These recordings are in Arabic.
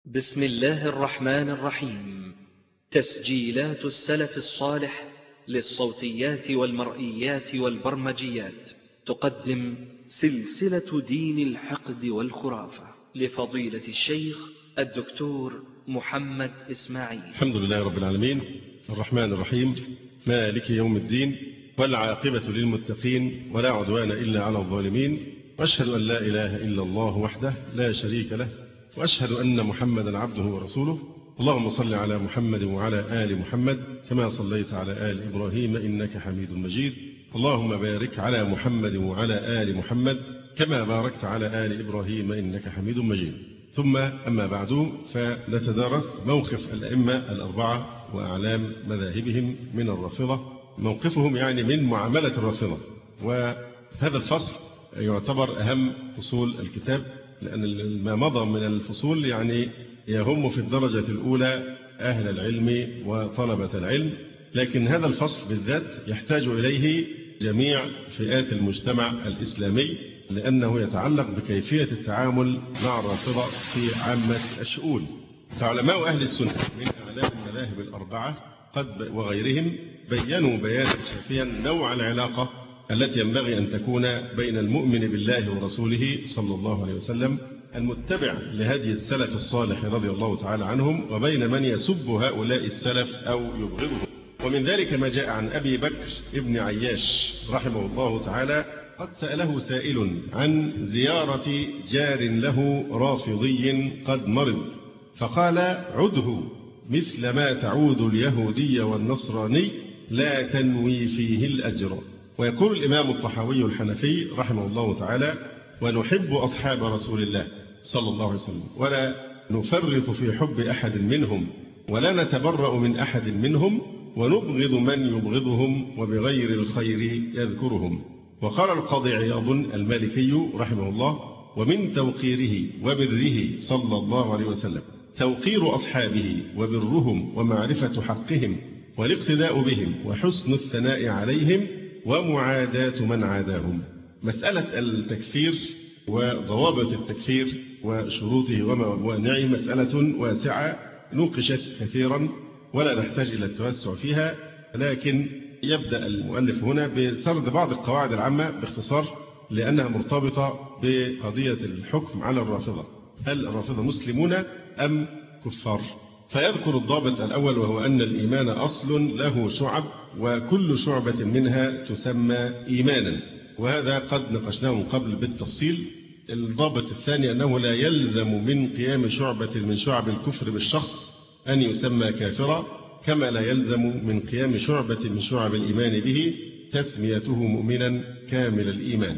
بسم الله الرحمن الرحيم. تسجيلات السلف الصالح للصوتيات والمرئيات والبرمجيات تقدم سلسلة دين الحقد والخرافة لفضيلة الشيخ الدكتور محمد إسماعيل. الحمد لله رب العالمين، الرحمن الرحيم، مالك يوم الدين، والعاقبة للمتقين، ولا عدوان إلا على الظالمين، وأشهد أن لا إله إلا الله وحده لا شريك له، وأشهد أن محمدا عبده ورسوله. اللهم صل على محمد وعلى آل محمد كما صليت على آل إبراهيم إنك حميد مجيد. اللهم بارك على محمد وعلى آل محمد كما باركت على آل إبراهيم إنك حميد مجيد. ثم أما بعد، فنتدارس موقف الأئمة الأربعة وأعلام مذاهبهم من الرافضة، موقفهم يعني من معاملة الرافضة. وهذا الفصل يعتبر أهم فصول الكتاب، لأن ما مضى من الفصول يعني يهم في الدرجة الأولى أهل العلم وطلبة العلم، لكن هذا الفصل بالذات يحتاج إليه جميع فئات المجتمع الإسلامي، لأنه يتعلق بكيفية التعامل مع الرافضة في عامة الشؤون. فعلماء أهل السنة من أعلام المذاهب الأربعة وغيرهم بيّنوا بيانا شافيا نوع العلاقة التي ينبغي أن تكون بين المؤمن بالله ورسوله صلى الله عليه وسلم المتبع لهدي السلف الصالح رضي الله تعالى عنهم، وبين من يسب هؤلاء السلف أو يبغضهم. ومن ذلك ما جاء عن أبي بكر ابن عياش رحمه الله تعالى، قد سأله سائل عن زيارة جار له رافضي قد مرض، فقال: عده مثل ما تعود اليهودي والنصراني لا تنوي فيه الأجر. ويقول الإمام الطحاوي الحنفي رحمه الله تعالى: ونحب أصحاب رسول الله صلى الله عليه وسلم، ولا نفرط في حب أحد منهم، ولا نتبرأ من أحد منهم، ونبغض من يبغضهم، وبغير الخير يذكرهم. وقال القاضي عياض المالكي رحمه الله: ومن توقيره وبره صلى الله عليه وسلم توقير أصحابه وبرهم ومعرفة حقهم والاقتداء بهم وحسن الثناء عليهم ومعاداة من عاداهم. مسألة التكفير وضوابط التكفير وشروطه وموانعه مسألة واسعة نوقشت كثيرا ولا نحتاج إلى التوسع فيها، لكن يبدأ المؤلف هنا بسرد بعض القواعد العامة باختصار، لأنها مرتبطة بقضية الحكم على الرافضة. هل الرافضة مسلمون أم كفار؟ فيذكر الضابط الأول، وهو أن الإيمان أصل له شعب، وكل شعبة منها تسمى إيمانا، وهذا قد نقشناه من قبل بالتفصيل. الضابط الثاني أنه لا يلزم من قيام شعبة من شعب الكفر بالشخص أن يسمى كافرا، كما لا يلزم من قيام شعبة من شعب الإيمان به تسميته مؤمنا كامل الإيمان.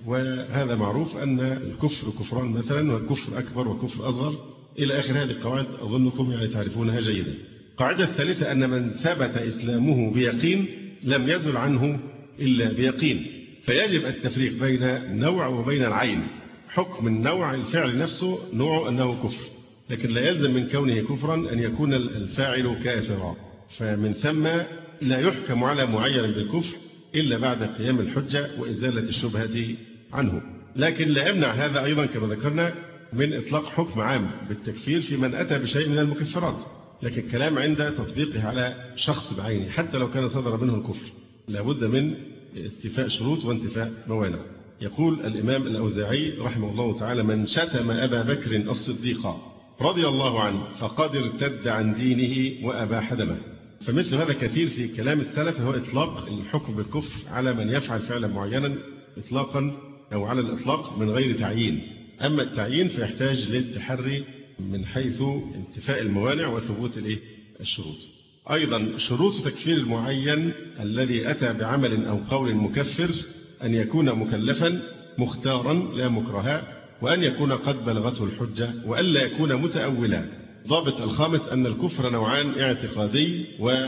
وهذا معروف أن الكفر كفران مثلا، والكفر أكبر وكفر أصغر إلى آخر هذه القواعد، أظنكم يعني تعرفونها جيدا. القاعدة الثالثة أن من ثبت إسلامه بيقين لم يزل عنه إلا بيقين، فيجب التفريق بين نوع وبين العين. حكم النوع الفعل نفسه نوع أنه كفر، لكن لا يلزم من كونه كفرا أن يكون الفاعل كافرا، فمن ثم لا يحكم على معين بالكفر إلا بعد قيام الحجة وإزالة الشبهة عنه. لكن لا يمنع هذا أيضا كما ذكرنا من إطلاق حكم عام بالتكفير في من أتى بشيء من المكفرات، لكن الكلام عند تطبيقه على شخص بعينه حتى لو كان صدر منه الكفر لابد من استيفاء شروط وانتفاء موانع. يقول الإمام الأوزاعي رحمه الله تعالى: من شتم أبا بكر الصديق رضي الله عنه فقد ارتد عن دينه وأباح دمه. فمثل هذا كثير في كلام السلف، هو إطلاق الحكم بالكفر على من يفعل فعلا معينا إطلاقا أو على الإطلاق من غير تعيين. أما التعيين فيحتاج للتحري من حيث انتفاء الموانع وثبوت الشروط. أيضا شروط تكفير المعين الذي أتى بعمل أو قول مكفر أن يكون مكلفا مختارا لا مكرها، وأن يكون قد بلغته الحجة، وألا يكون متأولا. ضابط الخامس أن الكفر نوعان: اعتقادي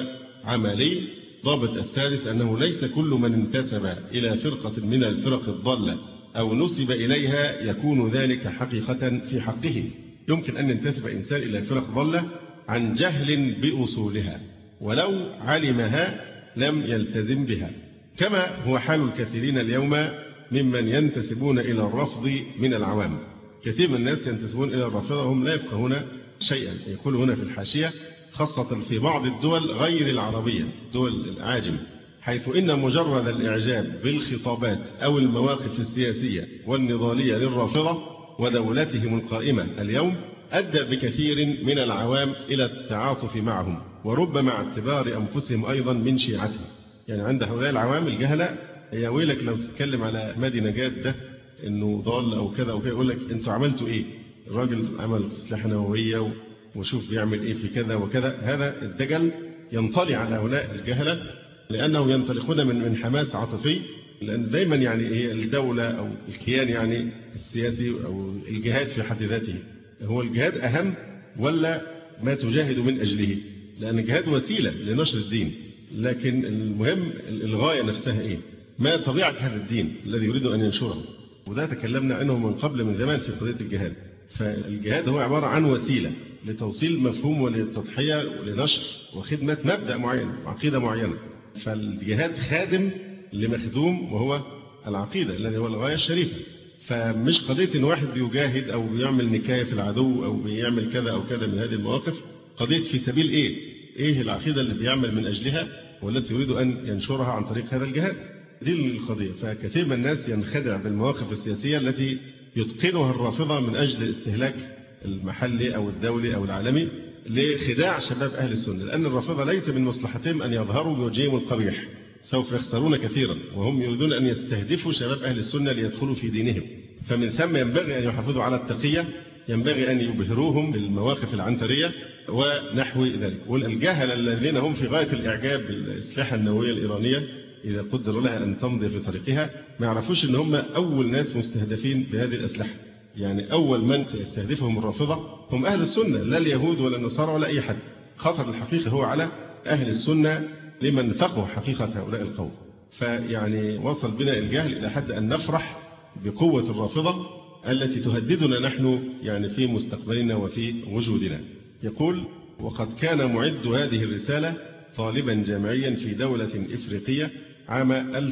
وعملي. ضابط الثالث أنه ليس كل من انتسب إلى فرقة من الفرق الضالة أو نسب إليها يكون ذلك حقيقة في حقه. يمكن أن ينتسب إنسان إلى فرق ضالة عن جهل بأصولها، ولو علمها لم يلتزم بها، كما هو حال الكثيرين اليوم ممن ينتسبون إلى الرفض من العوام. كثير من الناس ينتسبون إلى الرافضة هم لا يفقهون شيئا. يقول هنا في الحاشية خاصة في بعض الدول غير العربية، دول الأعاجم، حيث إن مجرد الإعجاب بالخطابات أو المواقف السياسية والنضالية للرافضة ودولتهم القائمة اليوم أدى بكثير من العوام إلى التعاطف معهم، وربما اعتبار أنفسهم أيضا من شيعتهم. يعني عند هؤلاء العوام الجهلة يا ويلك لو تتكلم على مهدي نجاد ده إنه ضال أو كذا أو كذا، يقول لك أنتوا عملتوا إيه؟ الراجل عمل أسلحة نووية وشوف بيعمل إيه في كذا وكذا. هذا الدجل ينطلي على هؤلاء الجهلة لأنهم ينطلقون من حماس عاطفي، لأن دايما يعني هي الدولة أو الكيان يعني السياسي أو الجهاد في حد ذاته، هو الجهاد أهم ولا ما تجاهد من أجله؟ لأن الجهاد وسيلة لنشر الدين، لكن المهم الغاية نفسها إيه؟ ما طبيعة هذا الدين الذي يريد أن ينشره؟ وده تكلمنا عنه من قبل من زمان في قضية الجهاد. فالجهاد هو عبارة عن وسيلة لتوصيل مفهوم وللتضحية ولنشر وخدمة مبدأ معين وعقيدة معينة. فالجهاد خادم لمخدوم وهو العقيدة الذي هو الغاية الشريفة. فمش قضية إن واحد بيجاهد أو بيعمل نكاية في العدو أو بيعمل كذا أو كذا من هذه المواقف، قضية في سبيل إيه العقيدة اللي بيعمل من أجلها والتي يريد أن ينشرها عن طريق هذا الجهاد. دي القضية. فكثير من الناس ينخدع بالمواقف السياسية التي يتقنها الرافضة من أجل الاستهلاك المحلي أو الدولي أو العالمي لخداع شباب أهل السنة، لأن الرافضة ليس من مصلحتهم أن يظهروا بوجههم القبيح، سوف يخسرون كثيرا، وهم يريدون أن يستهدفوا شباب أهل السنة ليدخلوا في دينهم. فمن ثم ينبغي أن يحافظوا على التقية، ينبغي أن يبهروهم بالمواقف العنترية ونحو ذلك. والجهل الذين هم في غاية الإعجاب بالأسلحة النووية الإيرانية إذا قدر لها أن تمضي في طريقها، ما يعرفوش أن هم أول ناس مستهدفين بهذه الأسلحة. يعني أول من سيستهدفهم الرافضة هم أهل السنة، لا اليهود ولا النصارى ولا أي حد. خطر الحقيقة هو على أهل السنة لمن فقهوا حقيقة هؤلاء القوم. فيعني وصل بنا الجهل إلى حد أن نفرح بقوة الرافضة التي تهددنا نحن يعني في مستقبلنا وفي وجودنا. يقول: وقد كان معد هذه الرسالة طالبا جامعيا في دولة إفريقية عام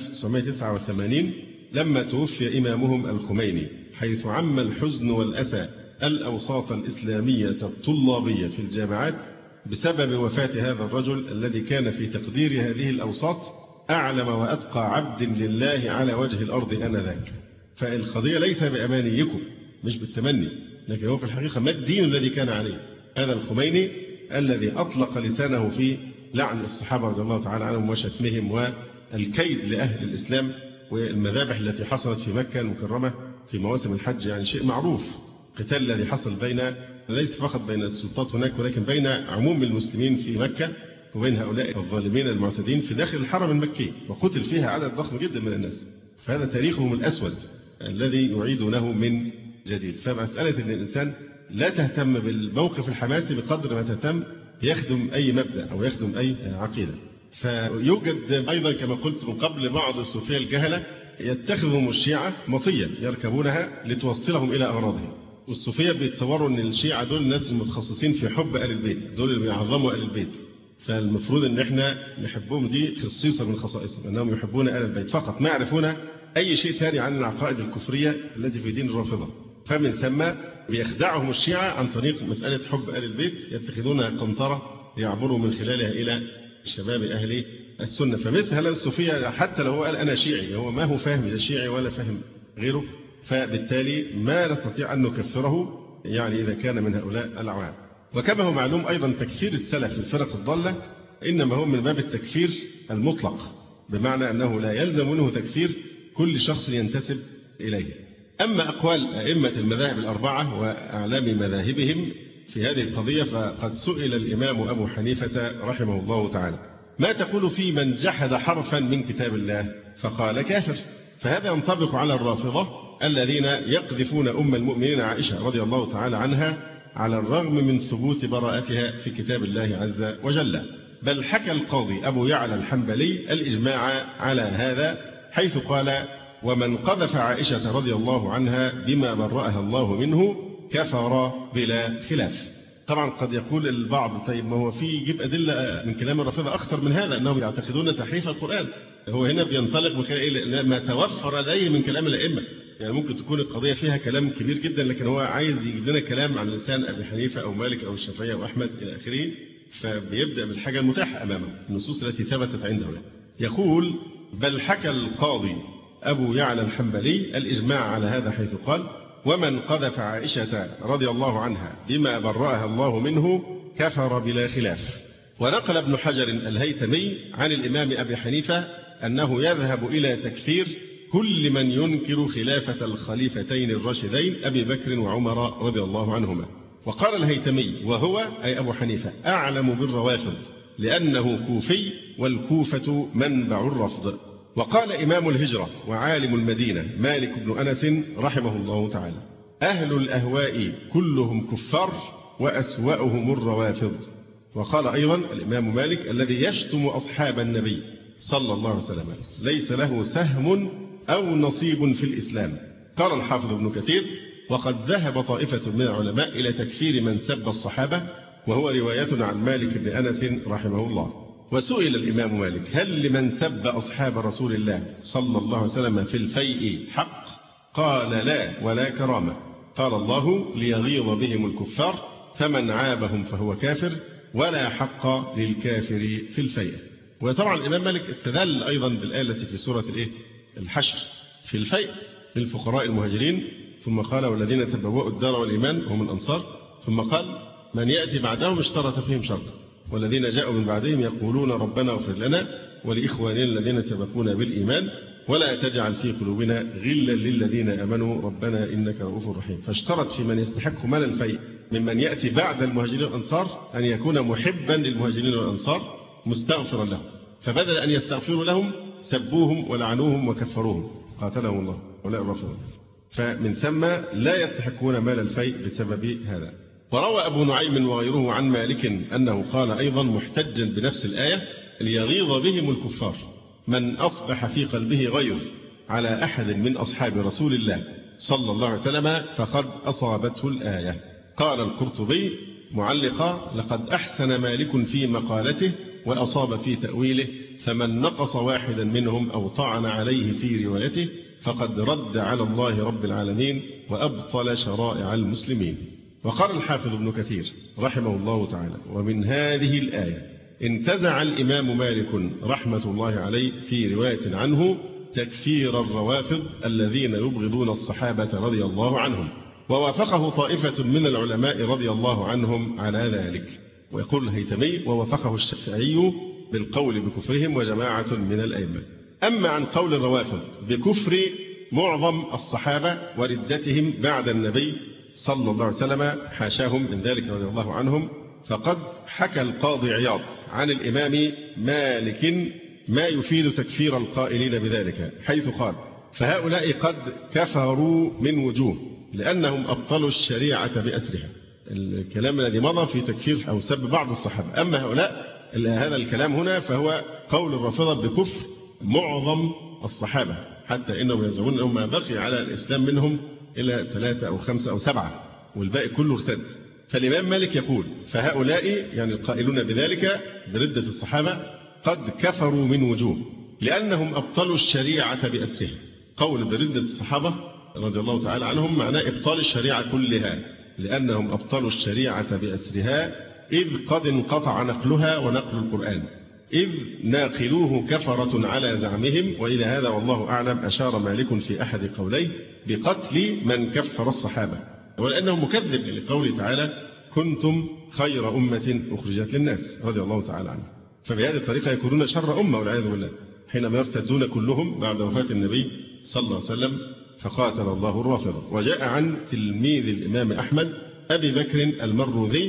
1989 لما توفي إمامهم الخميني، حيث عم الحزن والأسى الأوساط الإسلامية الطلابية في الجامعات بسبب وفاة هذا الرجل الذي كان في تقدير هذه الأوساط أعلم وأتقى عبد لله على وجه الأرض آنذاك. فالقضية ليس بأمانيكم، مش بالتمني، لكن هو في الحقيقة ما الدين الذي كان عليه هذا الخميني الذي أطلق لسانه في لعن الصحابة رضي الله تعالى عنهم وشتمهم والكيد لأهل الإسلام، والمذابح التي حصلت في مكة المكرمة في مواسم الحج. يعني شيء معروف، قتال الذي حصل ليس فقط بين السلطات هناك، ولكن بين عموم المسلمين في مكة وبين هؤلاء الظالمين المعتدين في داخل الحرم المكي، وقتل فيها عدد ضخم جدا من الناس. فهذا تاريخهم الأسود الذي يعيدونه من جديد. فمسألة أن الإنسان لا تهتم بالموقف الحماسي بقدر ما تهتم يخدم أي مبدأ أو يخدم أي عقيدة. فيوجد أيضا كما قلت من قبل بعض الصوفية الجهلة يتخذهم الشيعة مطية يركبونها لتوصلهم إلى أغراضهم. والصوفية بيتصوروا أن الشيعة دول الناس المتخصصين في حب آل البيت، دول اللي بيعظموا آل البيت، فالمفروض أن احنا نحبهم. دي خصيصة من خصائصهم أنهم يحبون آل البيت فقط، ما يعرفون أي شيء ثاني عن العقائد الكفرية التي في دين الرافضة. فمن ثم بيخدعهم الشيعة عن طريق مسألة حب آل البيت، يتخذونها قنطرة ليعبروا من خلالها إلى شباب أهل السنة. فمثل هذا الصوفية حتى لو هو قال أنا شيعي، هو ما هو فاهم لا شيعي ولا فاهم غيره، فبالتالي ما نستطيع أن نكفره يعني إذا كان من هؤلاء العوام. وكما هو معلوم أيضا تكفير السلف في الفرق الضالة إنما هو من باب التكفير المطلق، بمعنى أنه لا يلزم منه تكفير كل شخص ينتسب إليه. أما أقوال أئمة المذاهب الأربعة وأعلام مذاهبهم في هذه القضية، فقد سئل الإمام أبو حنيفة رحمه الله تعالى: ما تقول في من جحد حرفا من كتاب الله؟ فقال: كافر. فهذا ينطبق على الرافضة الذين يقذفون أم المؤمنين عائشة رضي الله تعالى عنها على الرغم من ثبوت براءتها في كتاب الله عز وجل. بل حكى القاضي أبو يعلى الحنبلي الإجماع على هذا، حيث قال: ومن قذف عائشة رضي الله عنها بما برأها الله منه كفر بلا خلاف. طبعا قد يقول البعض: طيب ما هو في يجيب أدلة من كلام الرافضة أخطر من هذا، أنهم يعتقدون تحريف القرآن. هو هنا بينطلق ما توفر لديه من كلام الأئمة، يعني ممكن تكون القضية فيها كلام كبير جدا، لكن هو عايز يجيب لنا كلام عن لسان أبي حنيفة أو مالك أو الشافعي أو أحمد إلى آخره، فبيبدأ بالحاجة المتاحة أمامه، النصوص التي ثبتت عنده. يقول: بل حكى القاضي أبو يعلى الحنبلي الإجماع على هذا، حيث قال: ومن قذف عائشة رضي الله عنها بما برأها الله منه كفر بلا خلاف. ونقل ابن حجر الهيثمي عن الإمام أبي حنيفة أنه يذهب إلى تكفير كل من ينكر خلافة الخليفتين الراشدين أبي بكر وعمر رضي الله عنهما. وقال الهيثمي وهو أي أبو حنيفة أعلم بالروافض لأنه كوفي والكوفة منبع الرفض. وقال إمام الهجرة وعالم المدينة مالك بن أنس رحمه الله تعالى: أهل الأهواء كلهم كفار وأسوأهم الروافض. وقال أيضا الإمام مالك: الذي يشتم أصحاب النبي صلى الله عليه وسلم ليس له سهم أو نصيب في الإسلام. قال الحافظ ابن كثير: وقد ذهب طائفة من العلماء إلى تكفير من سب الصحابة، وهو رواية عن مالك بن أنس رحمه الله. وسئل الإمام مالك: هل لمن سب أصحاب رسول الله صلى الله عليه وسلم في الفيء حق؟ قال: لا ولا كرامة. قال الله: ليغيظ بهم الكفار، فمن عابهم فهو كافر، ولا حق للكافر في الفيء. وطبعا الإمام مالك استدل أيضا بالآية التي في سورة الحشر في الفيء للفقراء المهاجرين، ثم قال: والذين تبوأوا الدار والإيمان هم الأنصار، ثم قال: من يأتي بعدهم اشترط فيهم شرطا، والذين جاءوا من بعدهم يقولون ربنا اغفر لنا ولإخواننا الذين سبقونا بالإيمان ولا تجعل في قلوبنا غلا للذين آمنوا ربنا إنك رؤوف رحيم. فاشترط في من يستحق مال الفيء ممن يأتي بعد المهاجرين والأنصار أن يكون محبا للمهاجرين والأنصار مستغفرا لهم، فبدل أن يستغفروا لهم سبوهم ولعنوهم وكفروهم قاتلهم الله ولا الرفض، فمن ثم لا يستحقون مال الفيء بسبب هذا. وروى أبو نعيم وغيره عن مالك أنه قال أيضا محتجا بنفس الآية: ليغيظ بهم الكفار، من أصبح في قلبه غيظ على أحد من أصحاب رسول الله صلى الله عليه وسلم فقد أصابته الآية. قال القرطبي معلقا: لقد أحسن مالك في مقالته وأصاب في تأويله، فمن نقص واحدا منهم أو طعن عليه في روايته فقد رد على الله رب العالمين وأبطل شرائع المسلمين. وقال الحافظ ابن كثير رحمه الله تعالى: ومن هذه الآية انتزع الإمام مالك رحمة الله عليه في رواية عنه تكفير الروافض الذين يبغضون الصحابة رضي الله عنهم، ووافقه طائفة من العلماء رضي الله عنهم على ذلك. ويقول الهيثمي: ووافقه الشافعي بالقول بكفرهم وجماعة من الأئمة. أما عن قول الروافض بكفر معظم الصحابة وردتهم بعد النبي صلى الله عليه وسلم حاشاهم من ذلك رضي الله عنهم، فقد حكى القاضي عياض عن الإمام مالك ما يفيد تكفير القائلين بذلك، حيث قال: فهؤلاء قد كفروا من وجوه لأنهم أبطلوا الشريعة بأسرها. الكلام الذي مضى في تكفير أو سب بعض الصحابة. أما هؤلاء هذا الكلام هنا فهو قول الرافضة بكفر معظم الصحابة، حتى إنهم يزعمون أنهم ما بقي على الإسلام منهم إلى 3 أو 5 أو 7، والباقي كله ارتد. فالإمام مالك يقول: فهؤلاء يعني القائلون بذلك بردة الصحابة قد كفروا من وجوه لأنهم أبطلوا الشريعة بأسرها. قول بردة الصحابة رضي الله تعالى عنهم معناه إبطال الشريعة كلها، لأنهم أبطلوا الشريعة بأسرها إذ قد انقطع نقلها ونقل القرآن، إذ ناقلوه كفرة على زعمهم. وإلى هذا والله أعلم أشار مالك في أحد قوليه بقتل من كفر الصحابة، ولأنه مكذب لقوله تعالى: كنتم خير أمة أخرجت للناس رضي الله تعالى عنه. فبهذه الطريقة يكونون شر أمة والعياذ بالله حينما يرتدون كلهم بعد وفاة النبي صلى الله عليه وسلم، فقاتل الله الرافضة. وجاء عن تلميذ الإمام أحمد أبي بكر المروذي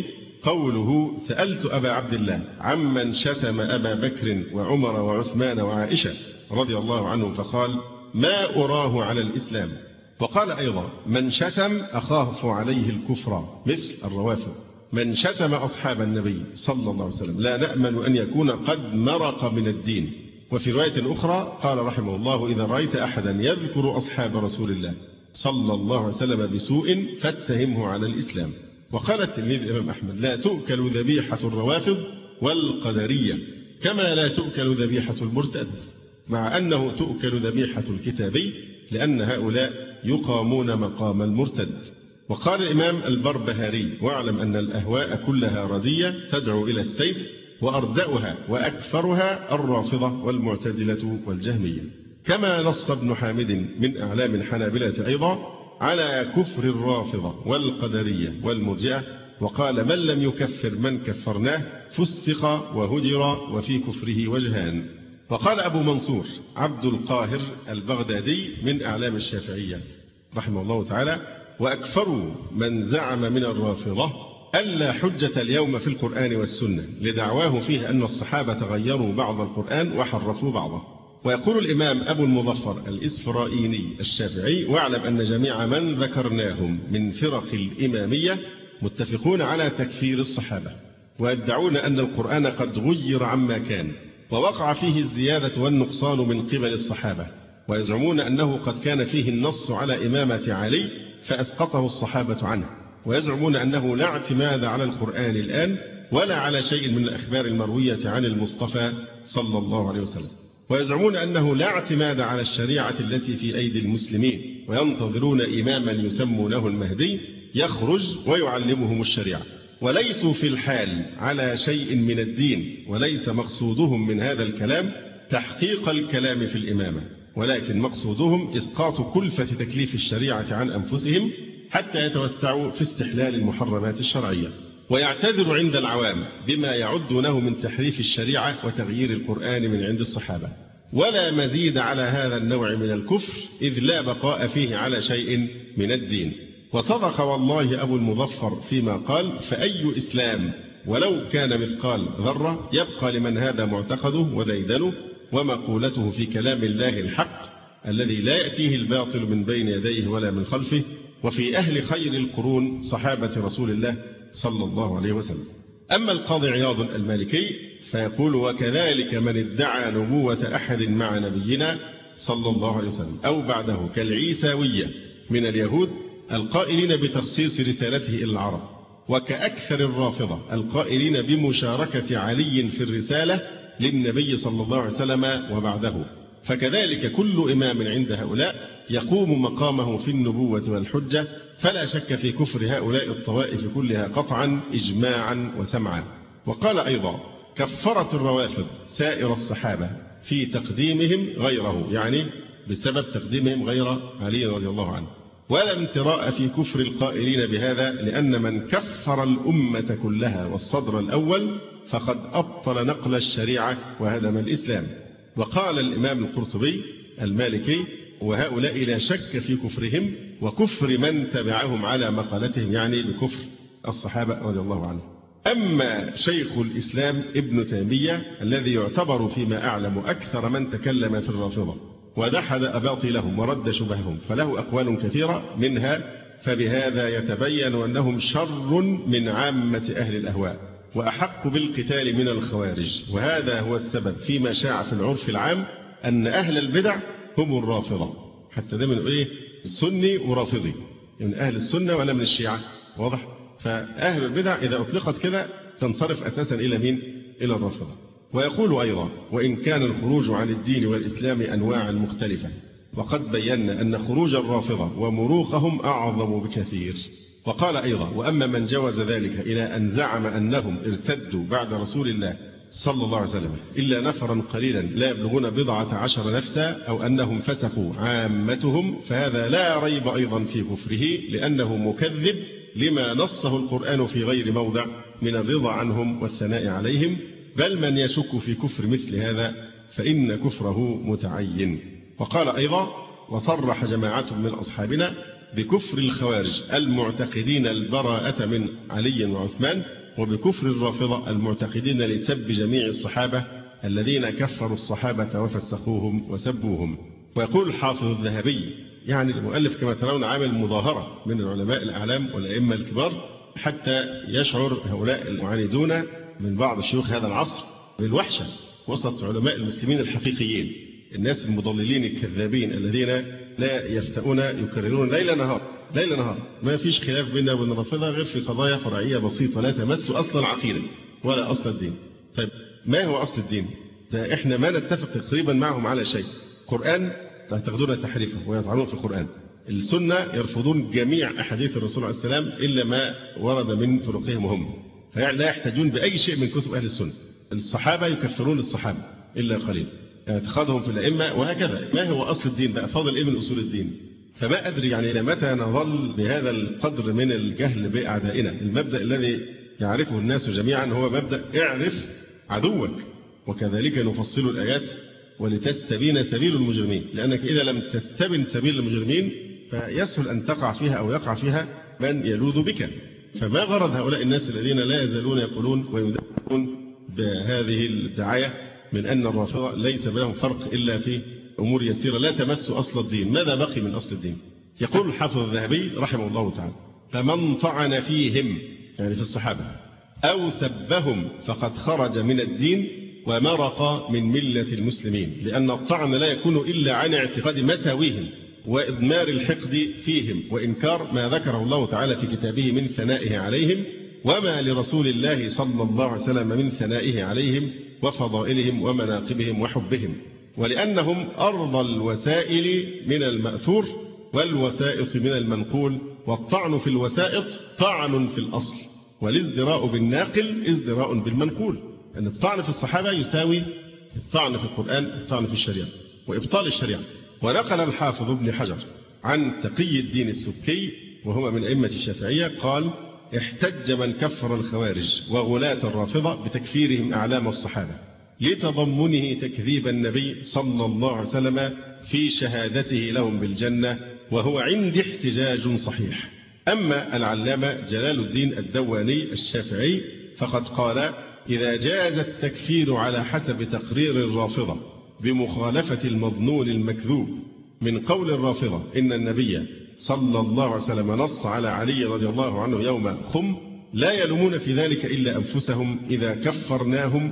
قوله: سألت أبا عبد الله عمن شتم أبا بكر وعمر وعثمان وعائشة رضي الله عنهم فقال: ما أراه على الإسلام. وقال أيضا: من شتم أخاف عليه الكفر مثل الروافض. من شتم أصحاب النبي صلى الله عليه وسلم لا نأمل أن يكون قد مرق من الدين. وفي رواية أخرى قال رحمه الله: إذا رأيت أحدا يذكر أصحاب رسول الله صلى الله عليه وسلم بسوء فاتهمه على الإسلام. وقال التلميذ الإمام أحمد: لا تؤكل ذبيحة الروافض والقدرية كما لا تؤكل ذبيحة المرتد، مع أنه تؤكل ذبيحة الكتابي، لأن هؤلاء يقامون مقام المرتد. وقال الإمام البربهاري: واعلم أن الأهواء كلها ردية تدعو إلى السيف، وأردأها وأكثرها الرافضة والمعتزلة والجهمية. كما نص ابن حامد من أعلام الحنابلة أيضا على كفر الرافضة والقدرية والمرجئة، وقال: من لم يكفر من كفرناه فسق وهجر وفي كفره وجهان. وقال أبو منصور عبد القاهر البغدادي من أعلام الشافعية رحمه الله تعالى: وأكفروا من زعم من الرافضة ألا حجة اليوم في القرآن والسنة، لدعواه فيه أن الصحابة غيروا بعض القرآن وحرفوا بعضه. ويقول الإمام أبو المظفر الإسفرائيني الشافعي: واعلم أن جميع من ذكرناهم من فرق الإمامية متفقون على تكفير الصحابة، ويدعون أن القرآن قد غير عما كان، ووقع فيه الزيادة والنقصان من قبل الصحابة، ويزعمون أنه قد كان فيه النص على إمامة علي فأسقطه الصحابة عنه، ويزعمون أنه لا اعتماد على القرآن الآن ولا على شيء من الأخبار المروية عن المصطفى صلى الله عليه وسلم، ويزعمون أنه لا اعتماد على الشريعة التي في أيدي المسلمين، وينتظرون إماما يسمونه المهدي يخرج ويعلمهم الشريعة، وليسوا في الحال على شيء من الدين، وليس مقصودهم من هذا الكلام تحقيق الكلام في الإمامة، ولكن مقصودهم إسقاط كلفة تكليف الشريعة عن أنفسهم حتى يتوسعوا في استحلال المحرمات الشرعية، ويعتذر عند العوام بما يعدونه من تحريف الشريعة وتغيير القرآن من عند الصحابة. ولا مزيد على هذا النوع من الكفر، إذ لا بقاء فيه على شيء من الدين. وصدق والله أبو المظفر فيما قال: فأي إسلام ولو كان مثقال ذرة يبقى لمن هذا معتقده وديدنه ومقولته في كلام الله الحق الذي لا يأتيه الباطل من بين يديه ولا من خلفه، وفي أهل خير القرون صحابة رسول الله صلى الله عليه وسلم. أما القاضي عياض المالكي فيقول: وكذلك من ادعى نبوة أحد مع نبينا صلى الله عليه وسلم أو بعده كالعيساوية من اليهود القائلين بتخصيص رسالته إلى العرب، وكأكثر الرافضة القائلين بمشاركة علي في الرسالة للنبي صلى الله عليه وسلم وبعده، فكذلك كل إمام عند هؤلاء يقوم مقامه في النبوة والحجة، فلا شك في كفر هؤلاء الطوائف كلها قطعا إجماعا وسمعا. وقال أيضا: كفرت الروافض سائر الصحابة في تقديمهم غيره، يعني بسبب تقديمهم غير علي رضي الله عنه، ولا امتراء في كفر القائلين بهذا، لأن من كفر الأمة كلها والصدر الأول فقد أبطل نقل الشريعة وهدم الإسلام. وقال الإمام القرطبي المالكي: وهؤلاء لا شك في كفرهم وكفر من تبعهم على مقالتهم، يعني بكفر الصحابة رضي الله عنهم. أما شيخ الإسلام ابن تيمية الذي يعتبر فيما أعلم أكثر من تكلم في الرافضة ودحد أباطيلهم ورد شبههم، فله أقوال كثيرة، منها: فبهذا يتبين أنهم شر من عامة أهل الأهواء وأحق بالقتال من الخوارج، وهذا هو السبب فيما شاع في العرف العام أن أهل البدع هم الرافضة. حتى ده من إيه؟ السني ورافضي، من يعني أهل السنة ولا من الشيعة، واضح؟ فأهل البدع إذا أطلقت كده تنصرف أساسا إلى مين؟ إلى الرافضة. ويقول أيضا: وإن كان الخروج عن الدين والإسلام أنواعا مختلفة، وقد بينا أن خروج الرافضة ومروقهم أعظم بكثير. وقال أيضا: وأما من جوز ذلك إلى أن زعم أنهم ارتدوا بعد رسول الله صلى الله عليه وسلم إلا نفرا قليلا لا يبلغون 14 نفسا، أو أنهم فسقوا عامتهم، فهذا لا ريب أيضا في كفره، لأنه مكذب لما نصه القرآن في غير موضع من الرضا عنهم والثناء عليهم، بل من يشك في كفر مثل هذا فإن كفره متعين. وقال أيضا: وصرح جماعة من أصحابنا بكفر الخوارج المعتقدين البراءة من علي وعثمان، وبكفر الرافضة المعتقدين لسب جميع الصحابة الذين كفروا الصحابة وفسقوهم وسبوهم. ويقول الحافظ الذهبي، يعني المؤلف كما ترون عامل مظاهرة من العلماء الأعلام والأئمة الكبار حتى يشعر هؤلاء المعاندون من بعض شيوخ هذا العصر بالوحشة وسط علماء المسلمين الحقيقيين، الناس المضللين الكذابين الذين لا يفتؤون يكررون ليل نهار ليل نهار، ما فيش خلاف بيننا وبين الرافضة غير في قضايا فرعية بسيطة لا تمس أصل العقيدة ولا أصل الدين. طيب ما هو أصل الدين؟ ده إحنا ما نتفق تقريبا معهم على شيء. قرآن تأخذون تحريفه ويطعنون في القرآن، السنة يرفضون جميع أحاديث الرسول عليه السلام إلا ما ورد من طرقهم هم، فلا يحتاجون بأي شيء من كتب أهل السنة. الصحابة يكفرون الصحابة إلا قليل، اعتقادهم في الأئمة وهكذا. ما هو أصل الدين بقى؟ فاضل إيه من أصول الدين؟ فما أدري يعني إلى متى نظل بهذا القدر من الجهل بأعدائنا. المبدأ الذي يعرفه الناس جميعا هو مبدأ اعرف عدوك وكذلك نفصل الآيات ولتستبين سبيل المجرمين، لأنك إذا لم تستبن سبيل المجرمين فيسهل أن تقع فيها أو يقع فيها من يلوذ بك. فما غرض هؤلاء الناس الذين لا يزالون يقولون ويدعون بهذه الدعاية من أن الرافضة ليس بينهم فرق إلا في أمور يسيرة لا تمس أصل الدين؟ ماذا بقي من أصل الدين؟ يقول الحافظ الذهبي رحمه الله تعالى: فمن طعن فيهم، يعني في الصحابة، أو سبهم فقد خرج من الدين ومرق من ملة المسلمين، لأن الطعن لا يكون إلا عن اعتقاد مساويهم وإضمار الحقد فيهم وإنكار ما ذكره الله تعالى في كتابه من ثنائه عليهم وما لرسول الله صلى الله عليه وسلم من ثنائه عليهم وفضائلهم ومناقبهم وحبهم، ولأنهم أرض الوسائل من المأثور والوسائط من المنقول، والطعن في الوسائط طعن في الأصل، والازدراء بالناقل ازدراء بالمنقول. أن الطعن في الصحابة يساوي الطعن في القرآن، الطعن في الشريعة وإبطال الشريعة. ونقل الحافظ ابن حجر عن تقي الدين السبكي وهو من أئمة الشافعية قال: احتج من كفر الخوارج وغلاة الرافضة بتكفيرهم أعلام الصحابة لتضمنه تكذيب النبي صلى الله عليه وسلم في شهادته لهم بالجنة، وهو عندي احتجاج صحيح. أما العلامة جلال الدين الدواني الشافعي فقد قال: إذا جاز التكفير على حسب تقرير الرافضة بمخالفة المظنون المكذوب من قول الرافضة إن النبي صلى الله عليه وسلم نص على علي رضي الله عنه يوم خم، لا يلومون في ذلك إلا أنفسهم إذا كفرناهم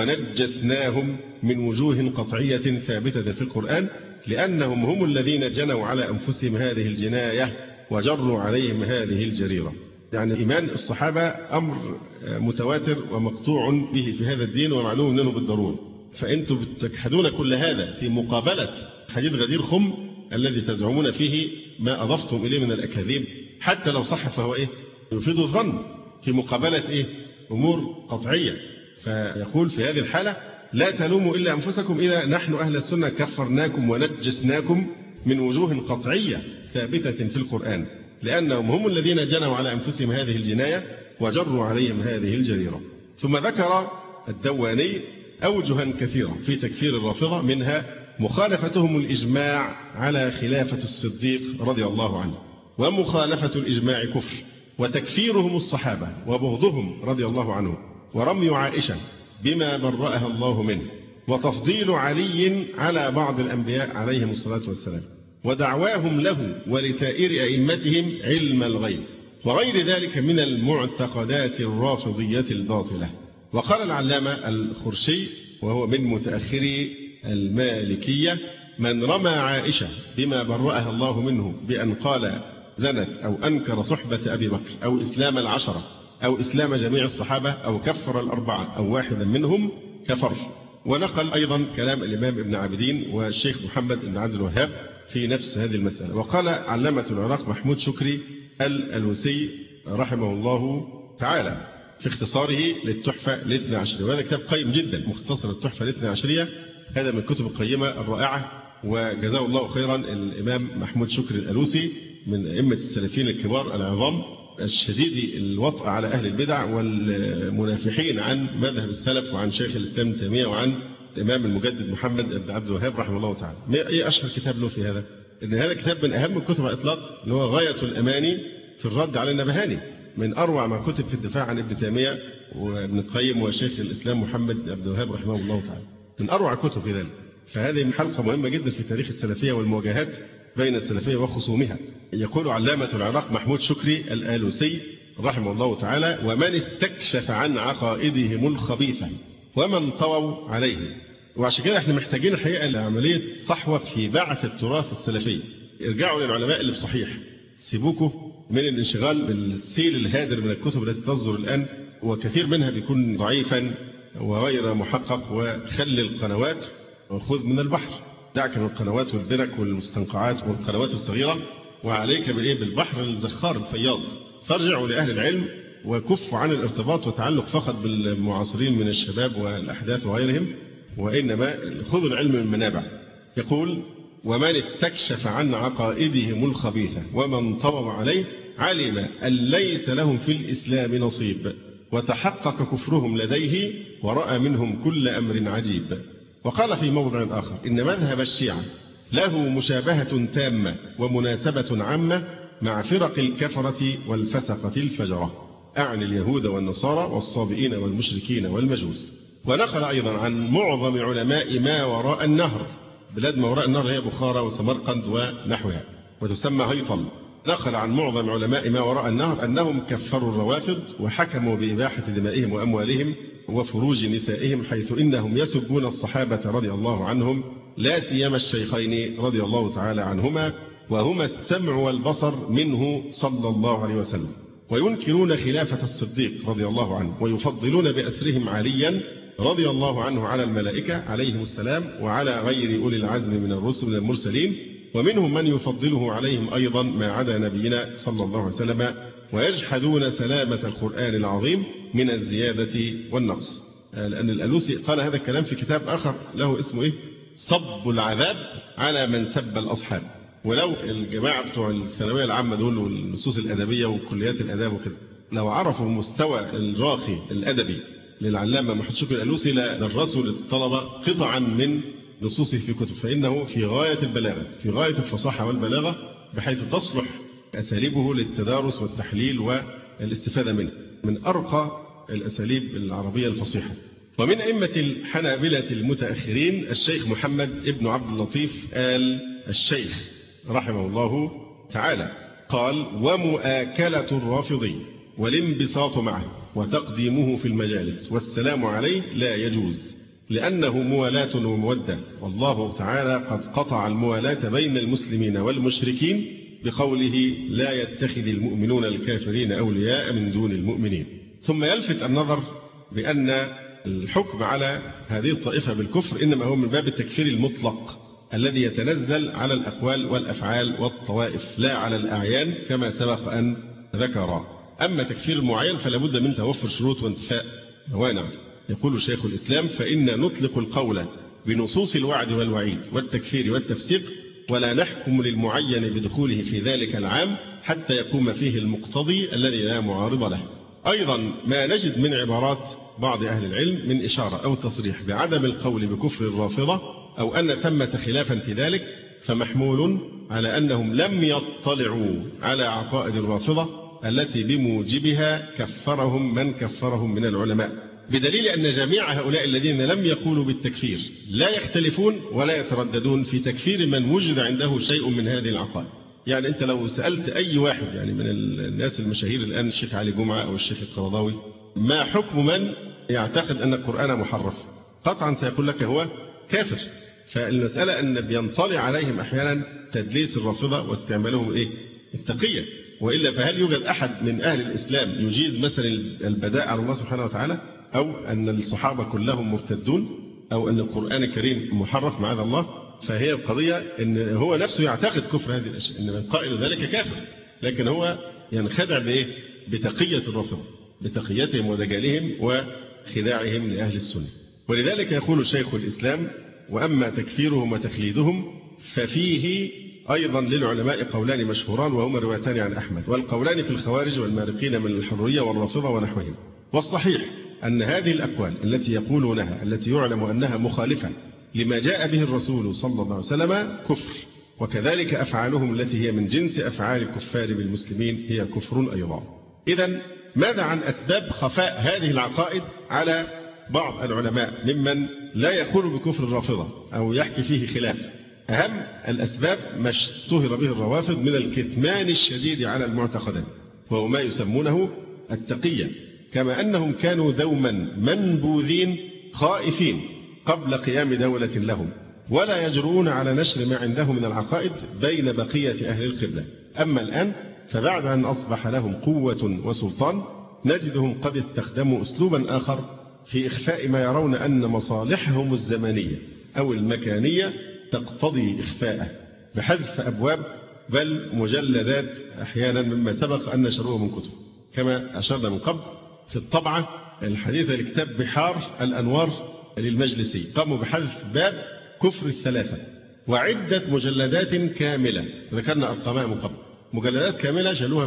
ونجسناهم من وجوه قطعية ثابتة في القرآن، لأنهم هم الذين جنوا على أنفسهم هذه الجناية وجروا عليهم هذه الجريرة. يعني إيمان الصحابة أمر متواتر ومقطوع به في هذا الدين ومعلوم منه بالضرورة، فأنتم تجحدون كل هذا في مقابلة حديث غدير خم الذي تزعمون فيه ما أضفتم إليه من الأكاذيب، حتى لو صح فهو يفيد الظن في مقابلة أمور قطعية. فيقول في هذه الحالة: لا تلوموا إلا أنفسكم إذا نحن أهل السنة كفرناكم ونجسناكم من وجوه قطعية ثابتة في القرآن، لأنهم هم الذين جنوا على أنفسهم هذه الجناية وجروا عليهم هذه الجريرة. ثم ذكر الدواني أوجها كثيرة في تكفير الرافضة، منها مخالفتهم الإجماع على خلافة الصديق رضي الله عنه، ومخالفة الإجماع كفر، وتكفيرهم الصحابة وبغضهم رضي الله عنه، ورمي عائشة بما برأها الله منه، وتفضيل علي على بعض الأنبياء عليهم الصلاة والسلام، ودعواهم له ولسائر أئمتهم علم الغيب، وغير ذلك من المعتقدات الرافضية الباطلة. وقال العلامة الخرشي وهو من متأخري المالكية: من رمى عائشة بما برأها الله منه بأن قال زنت أو أنكر صحبة أبي بكر أو إسلام العشرة أو إسلام جميع الصحابة أو كفر الأربعة أو واحدا منهم كفر. ونقل أيضا كلام الإمام ابن عابدين والشيخ محمد بن عبد الوهاب في نفس هذه المسألة. وقال علامة العراق محمود شكري الألوسي رحمه الله تعالى في اختصاره للتحفة الاثنى عشرية، وهذا كتاب قيم جدا، مختصر التحفة الاثنى عشرية، هذا من الكتب القيمة الرائعة، وجزاه الله خيرا الإمام محمود شكري الألوسي من أئمة السلفيين الكبار العظام الشديد الوطأ على أهل البدع والمنافحين عن مذهب السلف وعن شيخ الإسلام ابن تيمية وعن الإمام المجدد محمد بن عبد الوهاب رحمه الله تعالى. إيه أشهر كتاب له في هذا؟ إن هذا كتاب من أهم الكتب على الإطلاق، اللي هو غاية الأماني في الرد على النبهاني، من أروع ما كتب في الدفاع عن ابن تيمية وابن القيم وشيخ الإسلام محمد بن عبد الوهاب رحمه الله تعالى، من أروع كتب في ذلك. فهذه حلقة مهمة جدا في تاريخ السلفية والمواجهات بين السلفية وخصومها. يقول علامة العراق محمود شكري الآلوسي رحمه الله تعالى: ومن استكشف عن عقائدهم الخبيثة ومن طووا عليهم. وعشان كده احنا محتاجين الحقيقة لعملية صحوة في بعث التراث السلفي. ارجعوا للعلماء اللي بصحيح، سيبوكوا من الانشغال بالسيل الهادر من الكتب التي تصدر الآن، وكثير منها بيكون ضعيفا وغير محقق. وخلي القنوات وخذ من البحر، دعك من القنوات والبرك والمستنقعات والقنوات الصغيرة، وعليك بالبحر الزخار الفياض. فارجعوا لأهل العلم وكفوا عن الارتباط والتعلق فقط بالمعاصرين من الشباب والأحداث وغيرهم، وإنما خذوا العلم من منابع. يقول: ومن استكشف عن عقائدهم الخبيثة ومن طوى عليه علم أن ليس لهم في الإسلام نصيب، وتحقق كفرهم لديه ورأى منهم كل أمر عجيب. وقال في موضع آخر: إن مذهب الشيعة له مشابهة تامة ومناسبة عامة مع فرق الكفرة والفسقة الفجرة، أعني اليهود والنصارى والصابئين والمشركين والمجوس. ونقل أيضا عن معظم علماء ما وراء النهر، بلاد ما وراء النهر هي بخارى وسمرقند ونحوها وتسمى هيطل. نقل عن معظم علماء ما وراء النهر أنهم كفروا الروافض وحكموا بإباحة دمائهم وأموالهم وفروج نسائهم، حيث إنهم يسبون الصحابة رضي الله عنهم، لا سيما الشيخين رضي الله تعالى عنهما، وهما السمع والبصر منه صلى الله عليه وسلم. وينكرون خلافة الصديق رضي الله عنه، ويفضلون بأسرهم عليا رضي الله عنه على الملائكة عليهم السلام وعلى غير أولي العزم من الرسل من المرسلين، ومنهم من يفضله عليهم أيضا ما عدا نبينا صلى الله عليه وسلم. ويجحدون سلامة القرآن العظيم من الزيادة والنقص. لأن الألوسي قال هذا الكلام في كتاب آخر له اسمه صب العذاب على من سب الأصحاب. ولو الجماعة بتوع الثانوية العامة دول والنصوص الأدبية وكليات الآداب وكده لو عرفوا المستوى الراقي الأدبي للعلامة محمد شكري الألوسي لدرسوا للطلبة قطعا من نصوصه في كتب، فإنه في غاية البلاغة، في غاية الفصاحة والبلاغة، بحيث تصلح أساليبه للتدارس والتحليل والاستفادة منه، من أرقى الأساليب العربية الفصيحة. ومن أئمة الحنابلة المتأخرين الشيخ محمد ابن عبد اللطيف آل الشيخ رحمه الله تعالى قال: ومؤاكلة الرافضي والانبساط معه وتقديمه في المجالس والسلام عليه لا يجوز، لأنه موالاة ومودة، والله تعالى قد قطع الموالاة بين المسلمين والمشركين بقوله: لا يتخذ المؤمنون الكافرين أولياء من دون المؤمنين. ثم يلفت النظر بأن الحكم على هذه الطائفة بالكفر إنما هو من باب التكفير المطلق الذي يتنزل على الأقوال والأفعال والطوائف لا على الأعيان كما سبق أن ذكر. أما تكفير معين فلا بد من توفر شروط وانتفاء موانع. يقول شيخ الإسلام: فإن نطلق القول بنصوص الوعد والوعيد والتكفير والتفسيق، ولا نحكم للمعين بدخوله في ذلك العام حتى يقوم فيه المقتضي الذي لا معارض له. أيضا ما نجد من عبارات بعض أهل العلم من إشارة أو تصريح بعدم القول بكفر الرافضة أو أن ثمة خلافا في ذلك، فمحمول على أنهم لم يطلعوا على عقائد الرافضة التي بموجبها كفرهم من كفرهم من العلماء، بدليل أن جميع هؤلاء الذين لم يقولوا بالتكفير لا يختلفون ولا يترددون في تكفير من وجد عنده شيء من هذه العقائد. يعني أنت لو سألت أي واحد يعني من الناس المشاهير الآن، الشيخ علي جمعة أو الشيخ القرضاوي، ما حكم من يعتقد أن القرآن محرف، قطعا سيقول لك هو كافر. فالمسألة أن بينطلع عليهم أحيانا تدليس الرافضة واستعمالهم التقية، وإلا فهل يوجد أحد من أهل الإسلام يجيز مثلا البداء على الله سبحانه وتعالى، أو أن الصحابة كلهم مرتدون، أو أن القرآن الكريم محرف معاذ الله؟ فهي القضية أن هو نفسه يعتقد كفر هذه الأشياء، إن من قائل ذلك كافر، لكن هو ينخدع بتقية الرافضة، بتقيتهم ودجالهم وخداعهم لأهل السنة. ولذلك يقول شيخ الإسلام: وأما تكفيرهم وتخليدهم ففيه أيضا للعلماء قولان مشهوران، وهما روايتان عن أحمد، والقولان في الخوارج والمارقين من الحرية والرافضة ونحوهم. والصحيح أن هذه الأقوال التي يقولونها التي يعلم أنها مخالفة لما جاء به الرسول صلى الله عليه وسلم كفر، وكذلك أفعالهم التي هي من جنس أفعال الكفار بالمسلمين هي كفر أيضا. إذن ماذا عن أسباب خفاء هذه العقائد على بعض العلماء ممن لا يقول بكفر الرافضة أو يحكي فيه خلاف؟ أهم الأسباب ما اشتهر به الروافض من الكتمان الشديد على المعتقدات، وهو ما يسمونه التقية، كما أنهم كانوا دوما منبوذين خائفين قبل قيام دولة لهم، ولا يجرؤون على نشر ما عندهم من العقائد بين بقية أهل القبلة. أما الآن فبعد أن أصبح لهم قوة وسلطان نجدهم قد استخدموا أسلوبا آخر في إخفاء ما يرون أن مصالحهم الزمنية أو المكانية تقتضي إخفاءه، بحذف أبواب بل مجلدات أحيانا مما سبق أن نشروه من كتب، كما أشرنا من قبل في الطبعة الحديثة لكتاب بحار الأنوار للمجلسي قاموا بحذف باب كفر الثلاثة وعدة مجلدات كاملة، ذكرنا أرقامها من قبل، مجلدات كاملة شالوها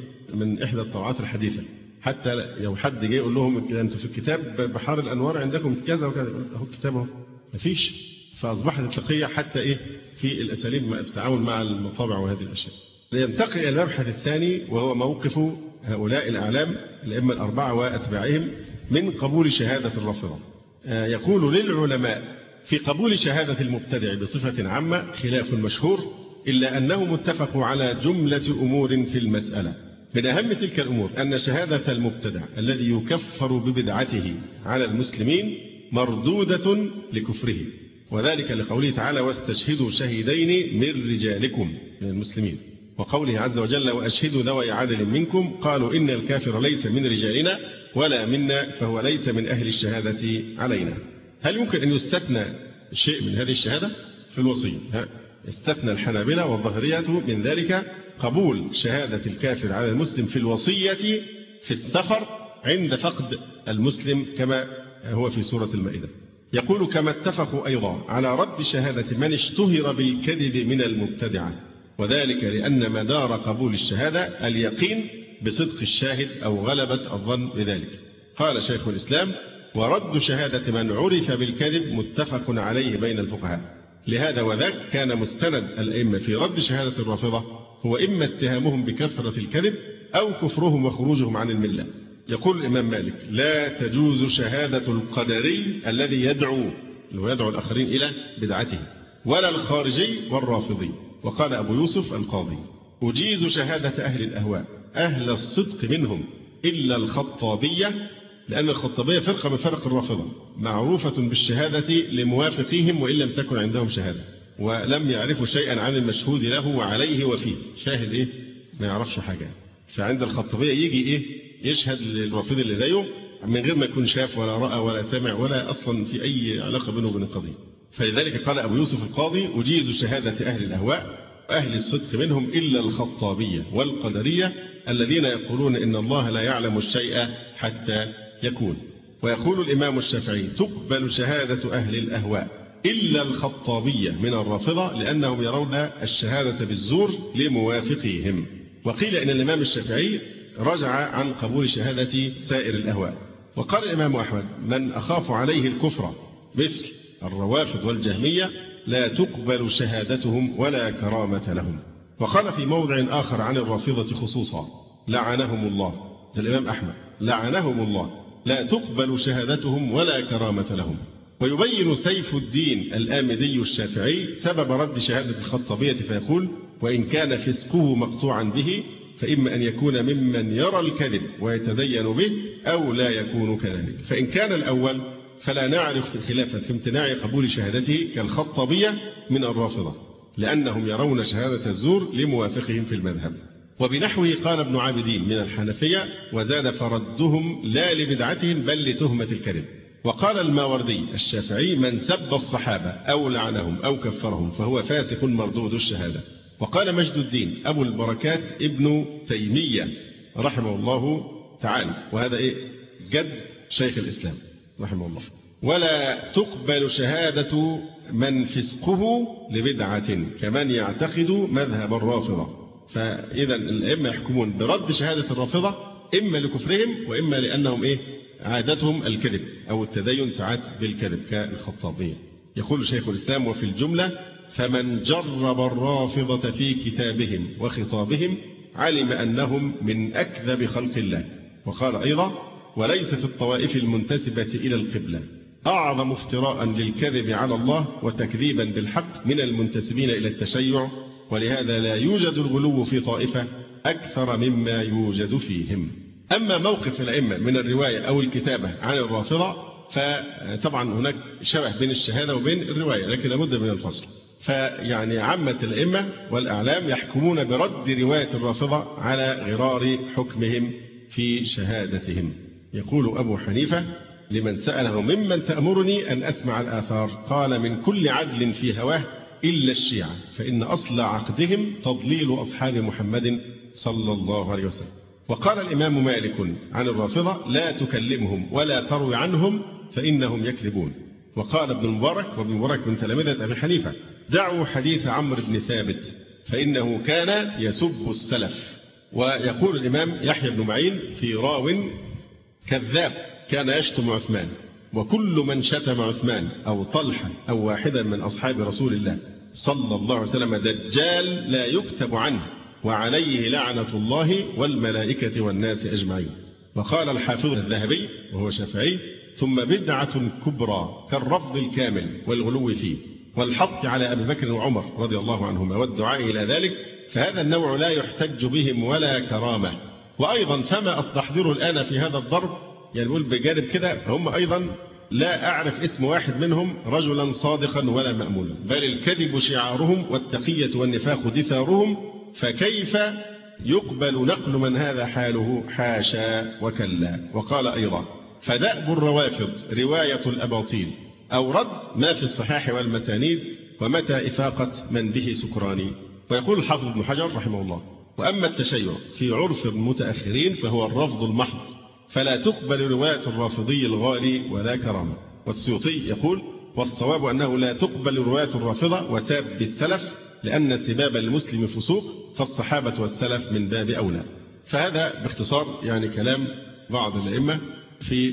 من إحدى الطبعات الحديثة، حتى لو حد جاي يقول لهم أنتم في الكتاب بحار الأنوار عندكم كذا وكذا، أهو الكتاب أهو مفيش. فأصبحت التقية حتى في الأساليب مع التعامل مع المطابع وهذه الأشياء. لينتقل إلى المبحث الثاني وهو موقف هؤلاء الأعلام الأئمة الأربعة وأتباعهم من قبول شهادة الرافضة. يقول للعلماء في قبول شهادة المبتدع بصفة عامة خلاف مشهور، إلا أنهم اتفقوا على جملة أمور في المسألة. من أهم تلك الأمور أن شهادة المبتدع الذي يكفر ببدعته على المسلمين مردودة لكفره، وذلك لقوله تعالى واستشهدوا شهيدين من رجالكم من المسلمين، وقوله عز وجل وأشهدوا ذوي عدل منكم قالوا إن الكافر ليس من رجالنا ولا منا فهو ليس من أهل الشهادة علينا. هل يمكن أن يستثنى شيء من هذه الشهادة في الوصية؟ استثنى الحنابلة والظاهرية من ذلك قبول شهادة الكافر على المسلم في الوصية في السفر عند فقد المسلم كما هو في سورة المائدة. يقول كما اتفقوا أيضا على رد شهادة من اشتهر بالكذب من المبتدعة، وذلك لأن مدار قبول الشهادة اليقين بصدق الشاهد أو غلبة الظن بذلك. قال شيخ الإسلام ورد شهادة من عرف بالكذب متفق عليه بين الفقهاء، لهذا وذاك كان مستند الأئمة في رد شهادة الرافضة هو إما اتهامهم بكثرة الكذب أو كفرهم وخروجهم عن الملة. يقول الإمام مالك لا تجوز شهادة القدري الذي يدعو الآخرين إلى بدعته، ولا الخارجي والرافضي. وقال أبو يوسف القاضي أجيز شهادة أهل الأهواء أهل الصدق منهم إلا الخطابية، لأن الخطابية فرقة من فرق الرافضة معروفة بالشهادة لموافقيهم وإن لم تكن عندهم شهادة، ولم يعرفوا شيئا عن المشهود له وعليه وفيه. شاهد ما يعرفش حاجة، فعند الخطابية يجي يشهد للرافض اللي زيه من غير ما يكون شاف ولا رأى ولا سمع ولا أصلا في أي علاقة بينه وبين القضية. فلذلك قال أبو يوسف القاضي أجيز شهادة أهل الأهواء أهل الصدق منهم إلا الخطابية والقدرية الذين يقولون إن الله لا يعلم الشيء حتى يكون. ويقول الإمام الشافعي تقبل شهادة أهل الأهواء إلا الخطابية من الرافضة لأنهم يرون الشهادة بالزور لموافقيهم. وقيل إن الإمام الشافعي رجع عن قبول شهادة سائر الأهواء. وقال الإمام أحمد من أخاف عليه الكفر مثل الروافض والجهمية لا تقبل شهادتهم ولا كرامة لهم. وقال في موضع آخر عن الرافضة خصوصا لعنهم الله، الإمام أحمد لعنهم الله لا تقبل شهادتهم ولا كرامة لهم. ويبين سيف الدين الآمدي الشافعي سبب رد شهادة الخطابية فيقول وإن كان فسقه مقطوعا به فإما أن يكون ممن يرى الكذب ويتدين به أو لا يكون كذلك. فإن كان الأول فلا نعرف خلافا في امتناع قبول شهادته كالخطابية من الرافضة لأنهم يرون شهادة الزور لموافقهم في المذهب. وبنحوه قال ابن عابدين من الحنفية وزاد فردهم لا لبدعتهم بل لتهمة الكذب. وقال الماوردي الشافعي من سب الصحابة أو لعنهم أو كفرهم فهو فاسق مردود الشهادة. وقال مجد الدين أبو البركات ابن تيمية رحمه الله تعالى، وهذا جد شيخ الإسلام رحمه الله، ولا تقبل شهادة من فسقه لبدعة كمن يعتقد مذهب الرافضة. فإذا الأئمة يحكمون برد شهادة الرافضة إما لكفرهم وإما لأنهم عادتهم الكذب أو التدين ساعات بالكذب كالخطابية. يقول شيخ الإسلام وفي الجملة فمن جرب الرافضة في كتابهم وخطابهم علم أنهم من أكذب خلق الله. وقال أيضا وليس في الطوائف المنتسبة إلى القبلة أعظم افتراء للكذب على الله وتكذيبا بالحق من المنتسبين إلى التشيع، ولهذا لا يوجد الغلو في طائفة أكثر مما يوجد فيهم. أما موقف الأئمة من الرواية أو الكتابة عن الرافضة فطبعا هناك شبه بين الشهادة وبين الرواية لكن لابد من الفصل. فيعني عامة الأئمة والأعلام يحكمون برد رواية الرافضة على غرار حكمهم في شهادتهم. يقول أبو حنيفة لمن سأله ممن تأمرني أن أسمع الآثار قال من كل عدل في هواه إلا الشيعة، فإن أصل عقدهم تضليل أصحاب محمد صلى الله عليه وسلم. وقال الإمام مالك عن الرافضة: لا تكلمهم ولا تروي عنهم فإنهم يكذبون. وقال ابن المبارك، وابن المبارك من تلامذة أبي حنيفة: دعوا حديث عمرو بن ثابت فإنه كان يسب السلف. ويقول الإمام يحيى بن معين في راو: كذاب كان يشتم عثمان، وكل من شتم عثمان أو طلحة أو واحدا من أصحاب رسول الله صلى الله عليه وسلم دجال لا يكتب عنه، وعليه لعنة الله والملائكة والناس أجمعين. وقال الحافظ الذهبي وهو شافعي: ثم بدعة كبرى كالرفض الكامل والغلو فيه والحط على أبي بكر وعمر رضي الله عنهما والدعاء إلى ذلك، فهذا النوع لا يحتج بهم ولا كرامة. وأيضا فما أستحضره الآن في هذا الضرب، يعني بقول بجانب كده هم أيضا لا أعرف اسم واحد منهم رجلا صادقا ولا مأمولا، بل الكذب شعارهم والتقية والنفاق دثارهم، فكيف يقبل نقل من هذا حاله؟ حاشا وكلا. وقال أيضا: فدأب الروافض رواية الأباطيل أو رد ما في الصحاح والمسانيد، ومتى إفاقة من به سكراني. ويقول الحافظ ابن حجر رحمه الله: وأما التشيع في عرف المتأخرين فهو الرفض المحض، فلا تقبل رواية الرافضي الغالي ولا كرامة. والسيوطي يقول: والصواب أنه لا تقبل رواية الرافضة وساب السلف، لأن سباب المسلم فسوق، فالصحابة والسلف من باب أولى. فهذا باختصار يعني كلام بعض الأئمة في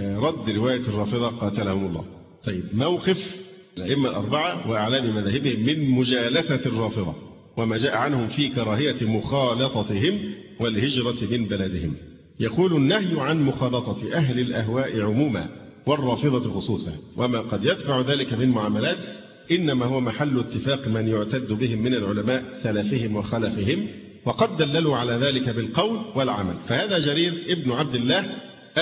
رد رواية الرافضة قاتلهم الله. طيب، موقف الأئمة الأربعة وأعلام مذاهبهم من مجالسة الرافضة وما جاء عنهم في كراهية مخالطتهم والهجرة من بلدهم. يقول: النهي عن مخالطة أهل الأهواء عموما والرافضة خصوصا، وما قد يتبع ذلك من معاملات، إنما هو محل اتفاق من يعتد بهم من العلماء سلفهم وخلفهم، وقد دللوا على ذلك بالقول والعمل. فهذا جرير ابن عبد الله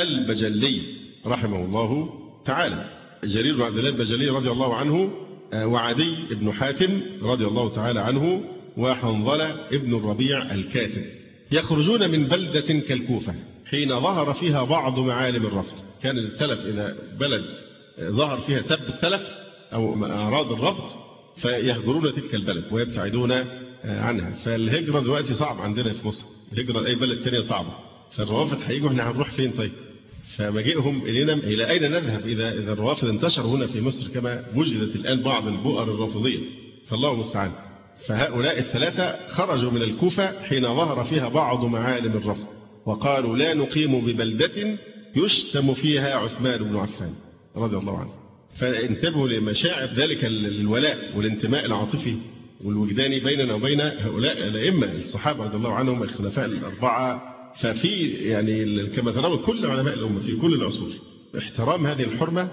البجلي رحمه الله تعالى، جرير بن عبد الله البجلي رضي الله عنه، وعدي بن حاتم رضي الله تعالى عنه، وحنظلة ابن الربيع الكاتب، يخرجون من بلدة كالكوفة حين ظهر فيها بعض معالم الرفض. كان السلف إذا بلد ظهر فيها سب السلف أو أعراض الرفض فيهجرون تلك البلد ويبتعدون عنها. فالهجرة دلوقتي صعب عندنا في مصر، الهجرة لأي بلد تانية صعبة، فالروافض هيجوا احنا هنروح فين طيب؟ فمجيئهم إلينا إلى أين نذهب إذا الروافض انتشروا هنا في مصر كما وجدت الآن بعض البؤر الرافضية، فالله المستعان. فهؤلاء الثلاثة خرجوا من الكوفة حين ظهر فيها بعض معالم الرفض، وقالوا: لا نقيم ببلدة يشتم فيها عثمان بن عفان رضي الله عنه. فانتبهوا لمشاعر ذلك الولاء والانتماء العاطفي والوجداني بيننا وبين هؤلاء الأئمة الصحابة رضي الله عنهم الخلفاء الأربعة. ففي يعني كما ترون كل علماء الأمة في كل العصور احترام هذه الحرمة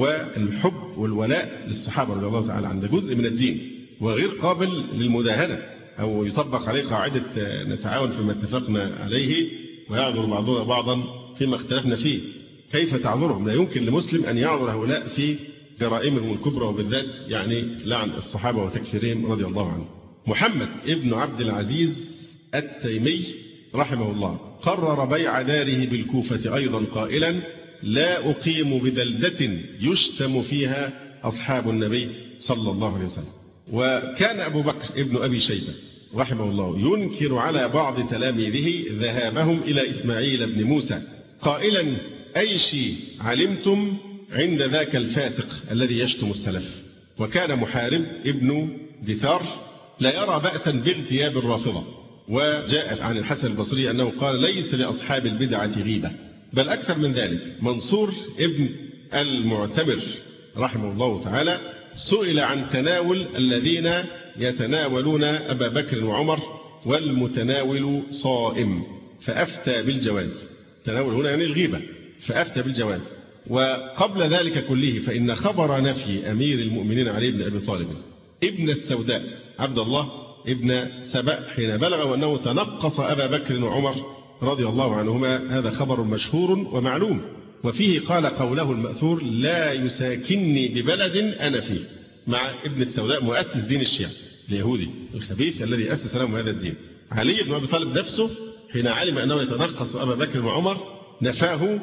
والحب والولاء للصحابة رضي الله تعالى عنهم، جزء من الدين وغير قابل للمداهنة أو يطبق عليه قاعدة نتعاون فيما اتفقنا عليه ويعذر بعضنا بعضا فيما اختلفنا فيه. كيف تعذرهم؟ لا يمكن لمسلم أن يعذر هؤلاء في جرائمهم الكبرى، وبالذات يعني لعن الصحابة وتكفيرهم رضي الله عنهم. محمد ابن عبد العزيز التيمي رحمه الله قرر بيع داره بالكوفة أيضا قائلا: لا أقيم ببلدة يشتم فيها أصحاب النبي صلى الله عليه وسلم. وكان أبو بكر ابن أبي شيبة رحمه الله ينكر على بعض تلاميذه ذهابهم إلى إسماعيل بن موسى قائلا: أي شيء علمتم عند ذاك الفاسق الذي يشتم السلف. وكان محارب ابن دثار لا يرى بأسا باغتياب الرافضة. وجاء عن الحسن البصري أنه قال: ليس لأصحاب البدعة غيبة، بل أكثر من ذلك. منصور ابن المعتمر رحمه الله تعالى سئل عن تناول الذين يتناولون أبا بكر وعمر والمتناول صائم فأفتى بالجواز. تناول هنا يعني الغيبة، فأفتى بالجواز. وقبل ذلك كله فإن خبر نفي أمير المؤمنين علي بن أبي طالب ابن السوداء عبد الله ابن سبأ حين بلغ أنه تنقص أبا بكر وعمر رضي الله عنهما، هذا خبر مشهور ومعلوم. وفيه قال قوله المأثور: لا يساكنني ببلد أنا فيه، مع ابن السوداء مؤسس دين الشيعة اليهودي الخبيث الذي أسس لهم هذا الدين. علي بن أبي طالب نفسه حين علم أنه يتنقص أبا بكر وعمر نفاه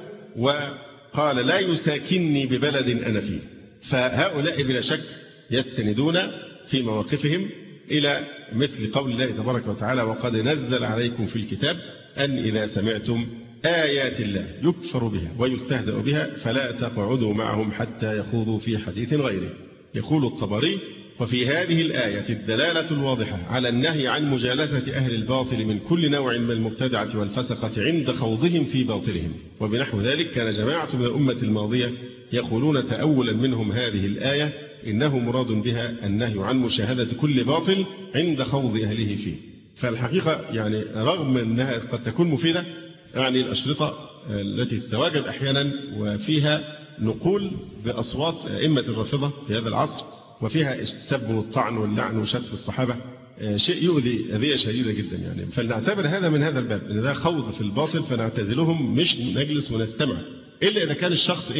وقال: لا يساكنني ببلد أنا فيه. فهؤلاء بلا شك يستندون في مواقفهم إلى مثل قول الله تبارك وتعالى: وقد نزل عليكم في الكتاب أن إذا سمعتم آيات الله يكفر بها ويستهزأ بها فلا تقعدوا معهم حتى يخوضوا في حديث غيره. يقول الطبري: وفي هذه الآية الدلالة الواضحة على النهي عن مجالسة أهل الباطل من كل نوع من المبتدعة والفسقة عند خوضهم في باطلهم. وبنحو ذلك كان جماعة من الأمة الماضية يقولون تأولا منهم هذه الآية إنه مراد بها النهي عن مشاهدة كل باطل عند خوض أهله فيه. فالحقيقة يعني رغم أنها قد تكون مفيدة، يعني الأشرطة التي تتواجد أحيانا وفيها نقول بأصوات أئمة الرافضة في هذا العصر، وفيها السب والطعن واللعن وشتم الصحابة، شيء يؤذي أذية شديدة جدا يعني. فلنعتبر هذا من هذا الباب، إن ده خوض في الباطل فنعتزلهم، مش نجلس ونستمع إلا إذا كان الشخص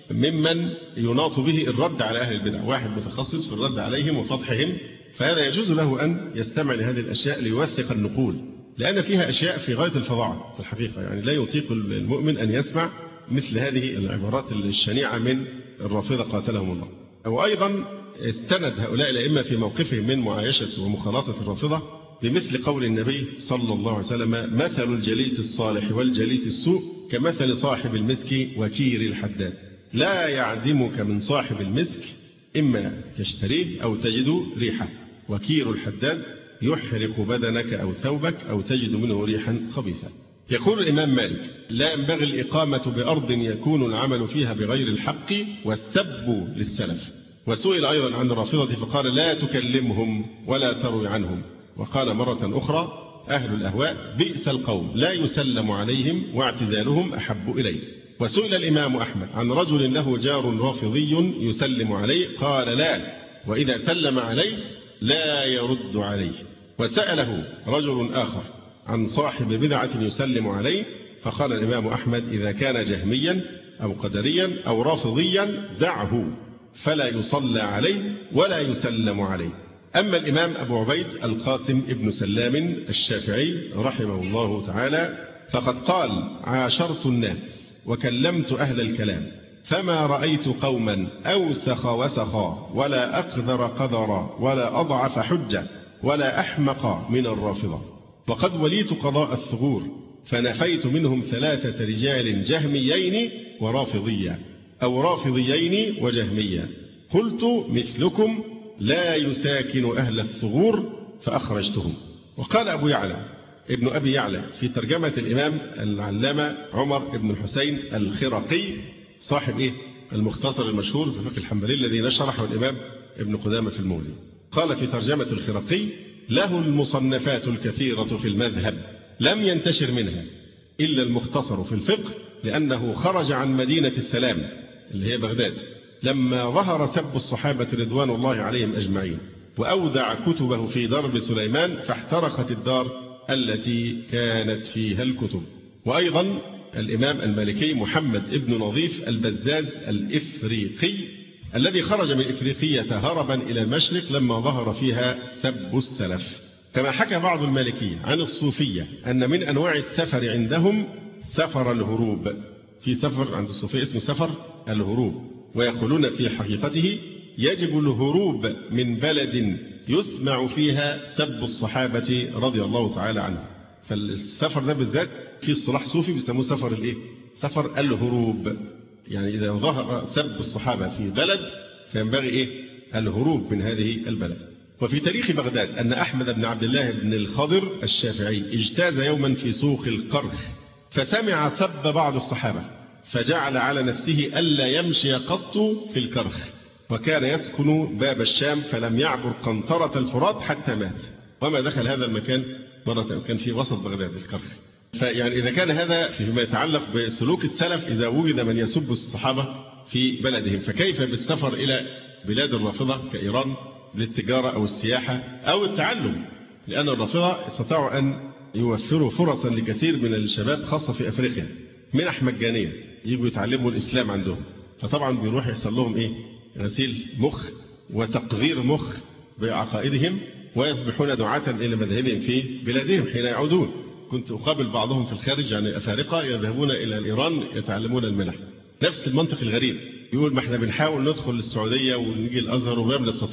ممن يناط به الرد على أهل البدع، واحد متخصص في الرد عليهم وفضحهم، فهذا يجوز له أن يستمع لهذه الأشياء ليوثق النقول، لأن فيها أشياء في غاية الفظاعة في الحقيقة. يعني لا يطيق المؤمن أن يسمع مثل هذه العبارات الشنيعة من الرافضة قاتلهم الله. وأيضا استند هؤلاء الأئمة في موقفهم من معايشة ومخالطة الرافضة بمثل قول النبي صلى الله عليه وسلم: مثل الجليس الصالح والجليس السوء كمثل صاحب المسك وكير الحداد، لا يعدمك من صاحب المسك إما تشتريه أو تجد ريحه، وكير الحداد يحرق بدنك أو ثوبك أو تجد منه ريحا خبيثة. يقول الإمام مالك: لا ينبغي الإقامة بأرض يكون العمل فيها بغير الحق والسب للسلف. وسئل أيضا عن الرافضة فقال: لا تكلمهم ولا تروي عنهم. وقال مرة أخرى: أهل الأهواء بئس القوم لا يسلم عليهم واعتزالهم أحب إليه. وسئل الإمام أحمد عن رجل له جار رافضي يسلم عليه، قال: لا، وإذا سلم عليه لا يرد عليه. وسأله رجل آخر عن صاحب بدعة يسلم عليه، فقال الإمام أحمد: إذا كان جهميا أو قدريا أو رافضيا دعه، فلا يصلى عليه ولا يسلم عليه. أما الإمام أبو عبيد القاسم ابن سلام الشافعي رحمه الله تعالى فقد قال: عاشرت الناس وكلمت أهل الكلام، فما رأيت قوما أوسخ وسخا ولا أقذر قذرا ولا أضعف حجة ولا أحمق من الرافضة. وقد وليت قضاء الثغور فنفيت منهم 3 رجال جهميين ورافضيا أو رافضيين وجهميا، قلت مثلكم لا يساكن أهل الثغور فأخرجتهم. وقال أبو يعلى ابن أبي يعلى في ترجمة الإمام العلامة عمر بن الحسين الخرقي صاحب المختصر المشهور في فقه الحنبلي الذي نشرحه الإمام ابن قدامة في المولد، قال في ترجمة الخرقي: له المصنفات الكثيرة في المذهب لم ينتشر منها إلا المختصر في الفقه، لأنه خرج عن مدينة السلام اللي هي بغداد لما ظهر سب الصحابة رضوان الله عليهم أجمعين، وأودع كتبه في درب سليمان فاحترقت الدار التي كانت فيها الكتب. وأيضا الإمام المالكي محمد ابن نظيف البزاز الإفريقي الذي خرج من إفريقية هربا إلى المشرق لما ظهر فيها سب السلف. كما حكى بعض المالكية عن الصوفية أن من أنواع السفر عندهم سفر الهروب، في سفر عند الصوفية اسمه سفر الهروب، ويقولون في حقيقته يجب الهروب من بلد يسمع فيها سب الصحابة رضي الله تعالى عنهم. فالسفر ده بالذات في اصطلاح صوفي بيسموه سفر سفر الهروب، يعني إذا ظهر سب الصحابة في بلد فينبغي الهروب من هذه البلد. وفي تاريخ بغداد أن أحمد بن عبد الله بن الخضر الشافعي اجتاز يوما في سوق القرخ فسمع سب بعض الصحابة، فجعل على نفسه ألا يمشي قط في الكرخ، وكان يسكن باب الشام فلم يعبر قنطرة الفرات حتى مات. وما دخل هذا المكان مرة كان في وسط بغداد الكرخ. فيعني إذا كان هذا فيما يتعلق بسلوك السلف إذا وجد من يسب الصحابة في بلدهم، فكيف بالسفر إلى بلاد الرافضة كإيران للتجارة أو السياحة أو التعلم؟ لأن الرافضة استطاعوا أن يوفروا فرصا لكثير من الشباب خاصة في أفريقيا منح مجانية يجوا يتعلموا الإسلام عندهم، فطبعا بيروح يحصل لهم غسيل مخ وتقذير مخ بعقائدهم، ويصبحون دعاة إلى مذهبهم في بلادهم حين يعودون. كنت أقابل بعضهم في الخارج يعني أفارقة يذهبون إلى إيران يتعلمون المنح، نفس المنطق الغريب، يقول ما احنا بنحاول ندخل السعودية ونيجي الأزهر وما بنستطيع.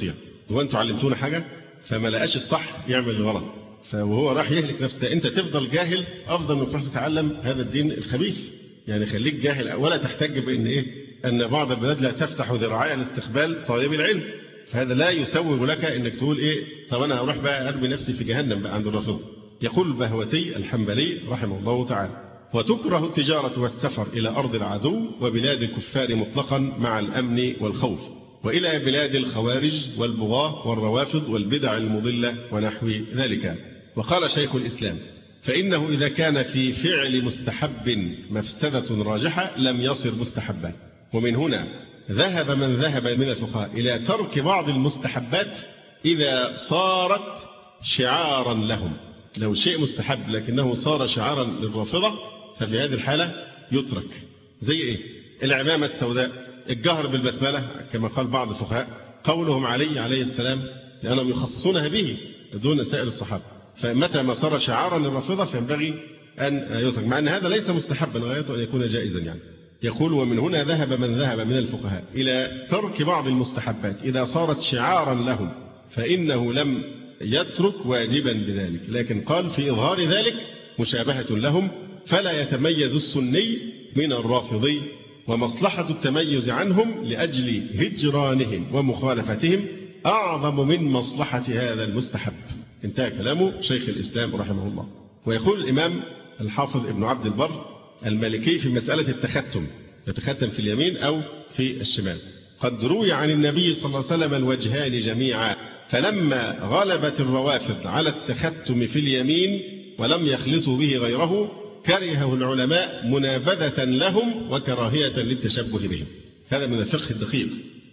هو أنتوا علمتونا حاجة؟ فما لقاش الصح يعمل الغلط، وهو راح يهلك نفسه. أنت تفضل جاهل أفضل من تروح تتعلم هذا الدين الخبيث. يعني خليك جاهل، ولا تحتج بأن أن بعض البلاد لا تفتح ذراعيها لاستقبال طالب العلم، فهذا لا يسوغ لك أنك تقول طب أنا هروح بقى أرمي نفسي في جهنم بقى عند الرافضة. يقول البهوتي الحنبلي رحمه الله تعالى: وتكره التجارة والسفر إلى أرض العدو وبلاد الكفار مطلقا مع الأمن والخوف، وإلى بلاد الخوارج والبغاة والروافض والبدع المضلة ونحو ذلك. وقال شيخ الإسلام: فإنه إذا كان في فعل مستحب مفسدة راجحة لم يصر مستحبا. ومن هنا ذهب من ذهب من الفقهاء إلى ترك بعض المستحبات إذا صارت شعارا لهم. لو شيء مستحب لكنه صار شعارا للرافضة ففي هذه الحالة يترك. زي العمامة السوداء، الجهر بالبسملة كما قال بعض الفقهاء، قولهم عليه السلام لأنهم يخصصونها به دون سائر الصحابة، فمتى ما صار شعارا للرافضة فينبغي أن يترك، مع أن هذا ليس مستحبا غايته أن يكون جائزا يعني. يقول: ومن هنا ذهب من ذهب من الفقهاء إلى ترك بعض المستحبات إذا صارت شعارا لهم، فإنه لم يترك واجبا بذلك، لكن قال في إظهار ذلك مشابهة لهم، فلا يتميز السني من الرافضي، ومصلحة التميز عنهم لأجل هجرانهم ومخالفتهم أعظم من مصلحة هذا المستحب. انتهى كلامه شيخ الإسلام رحمه الله. ويقول الإمام الحافظ ابن عبد البر المالكي في مسألة التختم، يتختم في اليمين أو في الشمال: قد روي عن النبي صلى الله عليه وسلم الوجهان جميعا، فلما غلبت الروافض على التختم في اليمين ولم يخلطوا به غيره كرهه العلماء منابذة لهم وكراهية للتشبه بهم. هذا من الفقه الدقيق.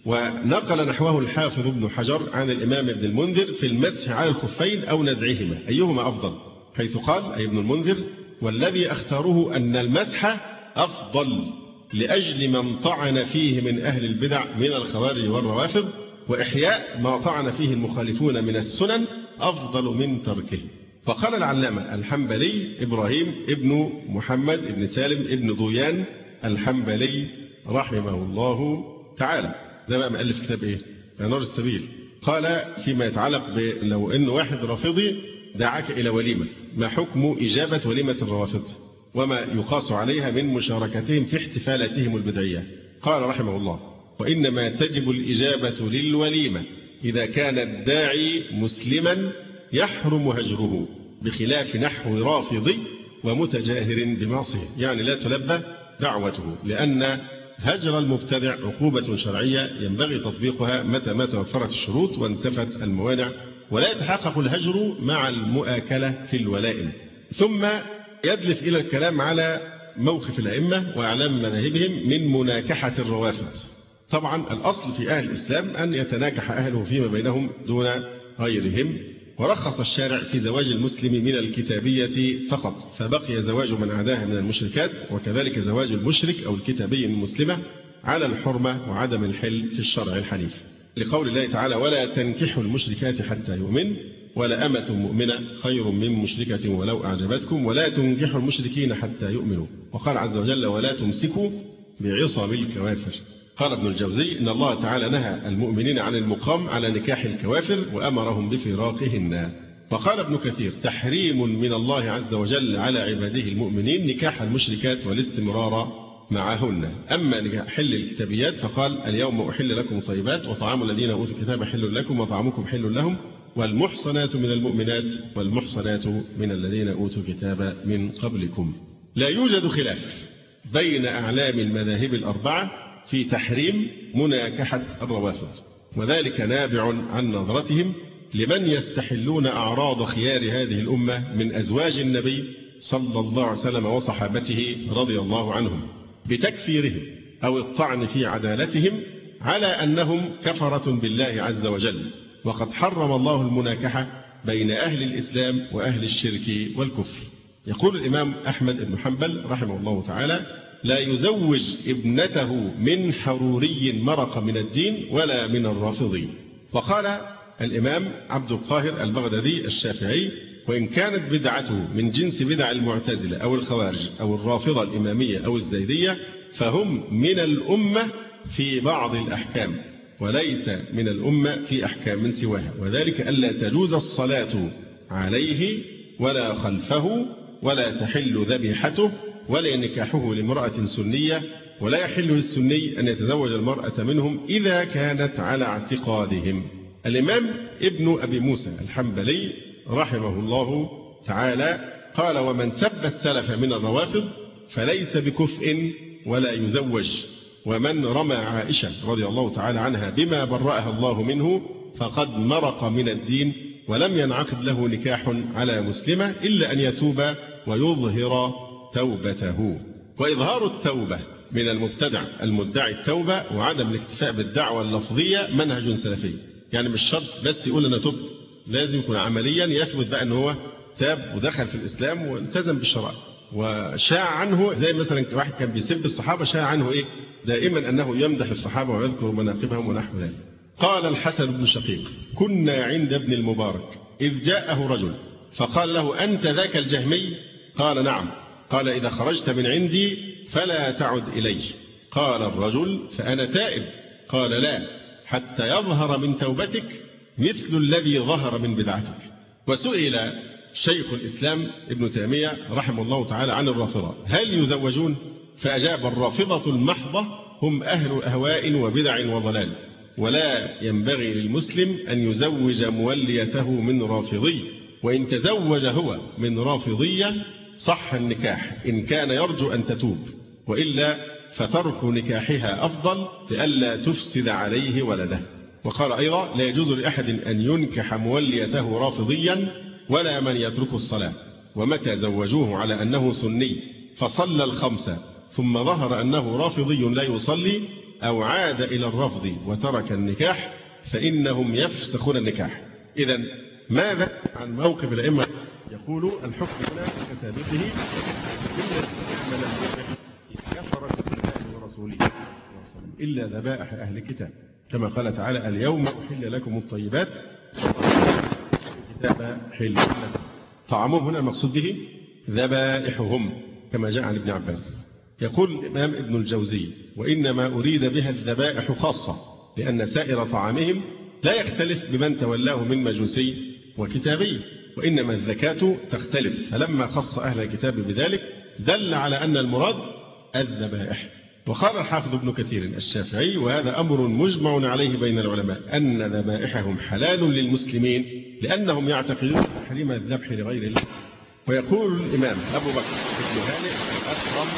ونقل نحوه الحافظ ابن حجر عن الإمام ابن المنذر في المسح على الخفين أو نزعهما أيهما أفضل، حيث قال أي ابن المنذر: والذي أختاره أن المسح أفضل لأجل من طعن فيه من أهل البدع من الخوارج والروافض، وإحياء ما طعن فيه المخالفون من السنن أفضل من تركه. فقال العلامة الحنبلي إبراهيم ابن محمد ابن سالم ابن ضويان الحنبلي رحمه الله تعالى، ده بقى مؤلف كتاب نور السبيل، قال فيما يتعلق لو إن واحد رافضي دعاك إلى وليمة، ما حكم إجابة وليمة الروافض وما يقاس عليها من مشاركتهم في احتفالاتهم البدعية؟ قال رحمه الله: وإنما تجب الإجابة للوليمة إذا كان الداعي مسلما يحرم هجره، بخلاف نحو رافضي ومتجاهر بمعصية، يعني لا تلبى دعوته، لأن هجر المبتدع عقوبة شرعية ينبغي تطبيقها متى ما توفرت الشروط وانتفت الموانع، ولا يتحقق الهجر مع المؤاكلة في الولائم. ثم يدلف إلى الكلام على موقف الأئمة وأعلام مذاهبهم من مناكحة الروافض. طبعا الأصل في أهل الإسلام أن يتناكح أهله فيما بينهم دون غيرهم، ورخص الشارع في زواج المسلم من الكتابية فقط، فبقي زواج من عداها من المشركات، وكذلك زواج المشرك أو الكتابي من المسلمة على الحرمة وعدم الحل في الشرع الحنيف، لقول الله تعالى: ولا تنكحوا المشركات حتى يؤمن ولا أمة مؤمنة خير من مشركة ولو أعجبتكم ولا تنكحوا المشركين حتى يؤمنوا. وقال عز وجل: ولا تمسكوا بعصم الكوافر. قال ابن الجوزي: إن الله تعالى نهى المؤمنين عن المقام على نكاح الكوافر وأمرهم بفراقهن. وقال ابن كثير: تحريم من الله عز وجل على عباده المؤمنين نكاح المشركات والاستمرار معهن. أما حل الكتابيات فقال: اليوم أحل لكم طيبات وطعام الذين أوتوا الكتاب حل لكم وطعامكم حل لهم والمحصنات من المؤمنات والمحصنات من الذين أوتوا الكتاب من قبلكم. لا يوجد خلاف بين أعلام المذاهب الأربعة في تحريم مناكحة الروافض، وذلك نابع عن نظرتهم لمن يستحلون أعراض خيار هذه الأمة من أزواج النبي صلى الله عليه وسلم وصحابته رضي الله عنهم بتكفيرهم أو الطعن في عدالتهم على أنهم كفرة بالله عز وجل. وقد حرم الله المناكحة بين أهل الإسلام وأهل الشرك والكفر. يقول الإمام أحمد بن حنبل رحمه الله تعالى: لا يزوج ابنته من حروري مرق من الدين ولا من الرافضي. وقال الإمام عبد القاهر البغدادي الشافعي: وإن كانت بدعته من جنس بدع المعتزلة أو الخوارج أو الرافضة الإمامية أو الزيدية فهم من الأمة في بعض الأحكام، وليس من الأمة في أحكام سواها، وذلك ألا تجوز الصلاة عليه ولا خلفه ولا تحل ذبيحته ولا نكاحه لامرأة سنية، ولا يحل للسني أن يتزوج المرأة منهم إذا كانت على اعتقادهم. الإمام ابن أبي موسى الحنبلي رحمه الله تعالى قال: ومن سب السلف من الروافض فليس بكفء ولا يزوج، ومن رمى عائشة رضي الله تعالى عنها بما برأها الله منه فقد مرق من الدين، ولم ينعقد له نكاح على مسلمة إلا أن يتوب ويظهر توبته. وإظهار التوبة من المبتدع المدعي التوبة وعدم الاكتفاء بالدعوة اللفظية منهج سلفي. يعني مش شرط بس يقول أنا تبت، لازم يكون عمليا يثبت بقى أنه هو تاب ودخل في الإسلام والتزم بالشرع. وشاع عنه زي مثلا واحد كان بيسب الصحابة، شاع عنه إيه؟ دائما أنه يمدح الصحابة ويذكر مناقبهم ونحو ذلك. قال الحسن بن شقيق: كنا عند ابن المبارك إذ جاءه رجل فقال له: أنت ذاك الجهمي؟ قال: نعم. قال: إذا خرجت من عندي فلا تعد إلي. قال الرجل: فأنا تائب. قال: لا، حتى يظهر من توبتك مثل الذي ظهر من بدعتك. وسئل شيخ الإسلام ابن تيمية رحمه الله تعالى عن الرافضة: هل يزوجون؟ فأجاب: الرافضة المحضة هم أهل أهواء وبدع وضلال، ولا ينبغي للمسلم أن يزوج موليته من رافضي، وإن تزوج هو من رافضية صح النكاح إن كان يرجو أن تتوب، وإلا فترك نكاحها أفضل لئلا تفسد عليه ولده. وقال أيضا: لا يجوز لأحد أن ينكح موليته رافضيا ولا من يترك الصلاة، ومتى زوجوه على أنه سني فصلى الخمسة ثم ظهر أنه رافضي لا يصلي أو عاد إلى الرفض وترك النكاح فإنهم يفسخون النكاح. إذن ماذا عن موقف الأئمة؟ يقول: الحكم هنا كثابته إلا من كفر بالله ورسوله إلا ذبائح أهل الكتاب، كما قال تعالى: اليوم أحل لكم الطيبات الكتاب حل لكم. طعامهم هنا المقصود به ذبائحهم كما جاء عن ابن عباس. يقول الإمام ابن الجوزي: وإنما أريد بها الذبائح خاصة، لأن سائر طعامهم لا يختلف بمن تولاه من مجوسي وكتابي، وإنما الزكاة تختلف، فلما خص أهل الكتاب بذلك دل على أن المراد الذبائح. وقال الحافظ ابن كثير الشافعي: وهذا أمر مجمع عليه بين العلماء أن ذبائحهم حلال للمسلمين لأنهم يعتقدون تحريم الذبح لغير الله. ويقول الإمام أبو بكر بن هانئ أكرم